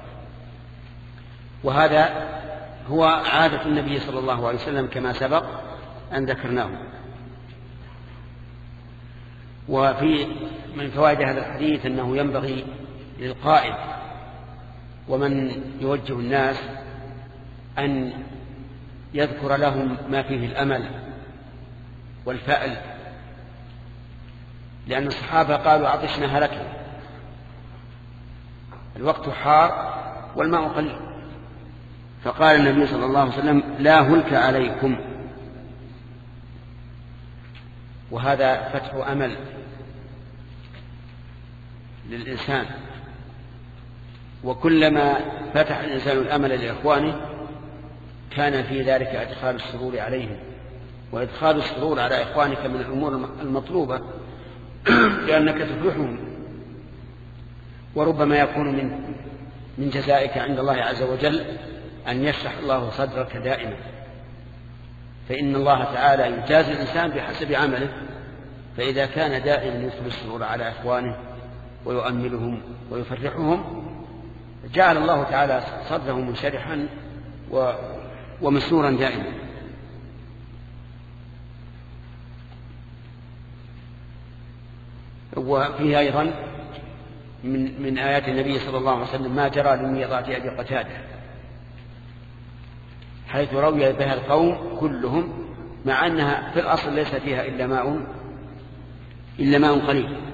وهذا هو عادة النبي صلى الله عليه وسلم كما سبق أن ذكرناه. وفي من فوائد هذا الحديث أنه ينبغي للقائد ومن يوجه الناس أن يذكر لهم ما فيه الأمل والفأل، لأن الصحابة قالوا: عطشنا هلكنا، الوقت حار والماء قليل، فقال النبي صلى الله عليه وسلم: لا هلك عليكم. وهذا فتح أمل للإنسان، وكلما فتح الإنسان الأمل لإخوانه كان في ذلك إدخال السرور عليهم، وإدخال السرور على إخوانك من الأمور المطلوبة، لأنك تفرحهم، وربما يكون من من جزائك عند الله عز وجل أن يشرح الله صدرك دائما، فإن الله تعالى يجازي الإنسان بحسب عمله، فإذا كان دائما يدخل السرور على إخوانه ويؤملهم ويفرحهم جعل الله تعالى صدره منشرحا ومسرورا دائما. وفيه أيضا من, من آيات النبي صلى الله عليه وسلم ما جرى لميضات أبي قتادة، حيث روي بها القوم كلهم، مع أنها في الأصل ليس فيها إلا ماء إلا ماء قليل،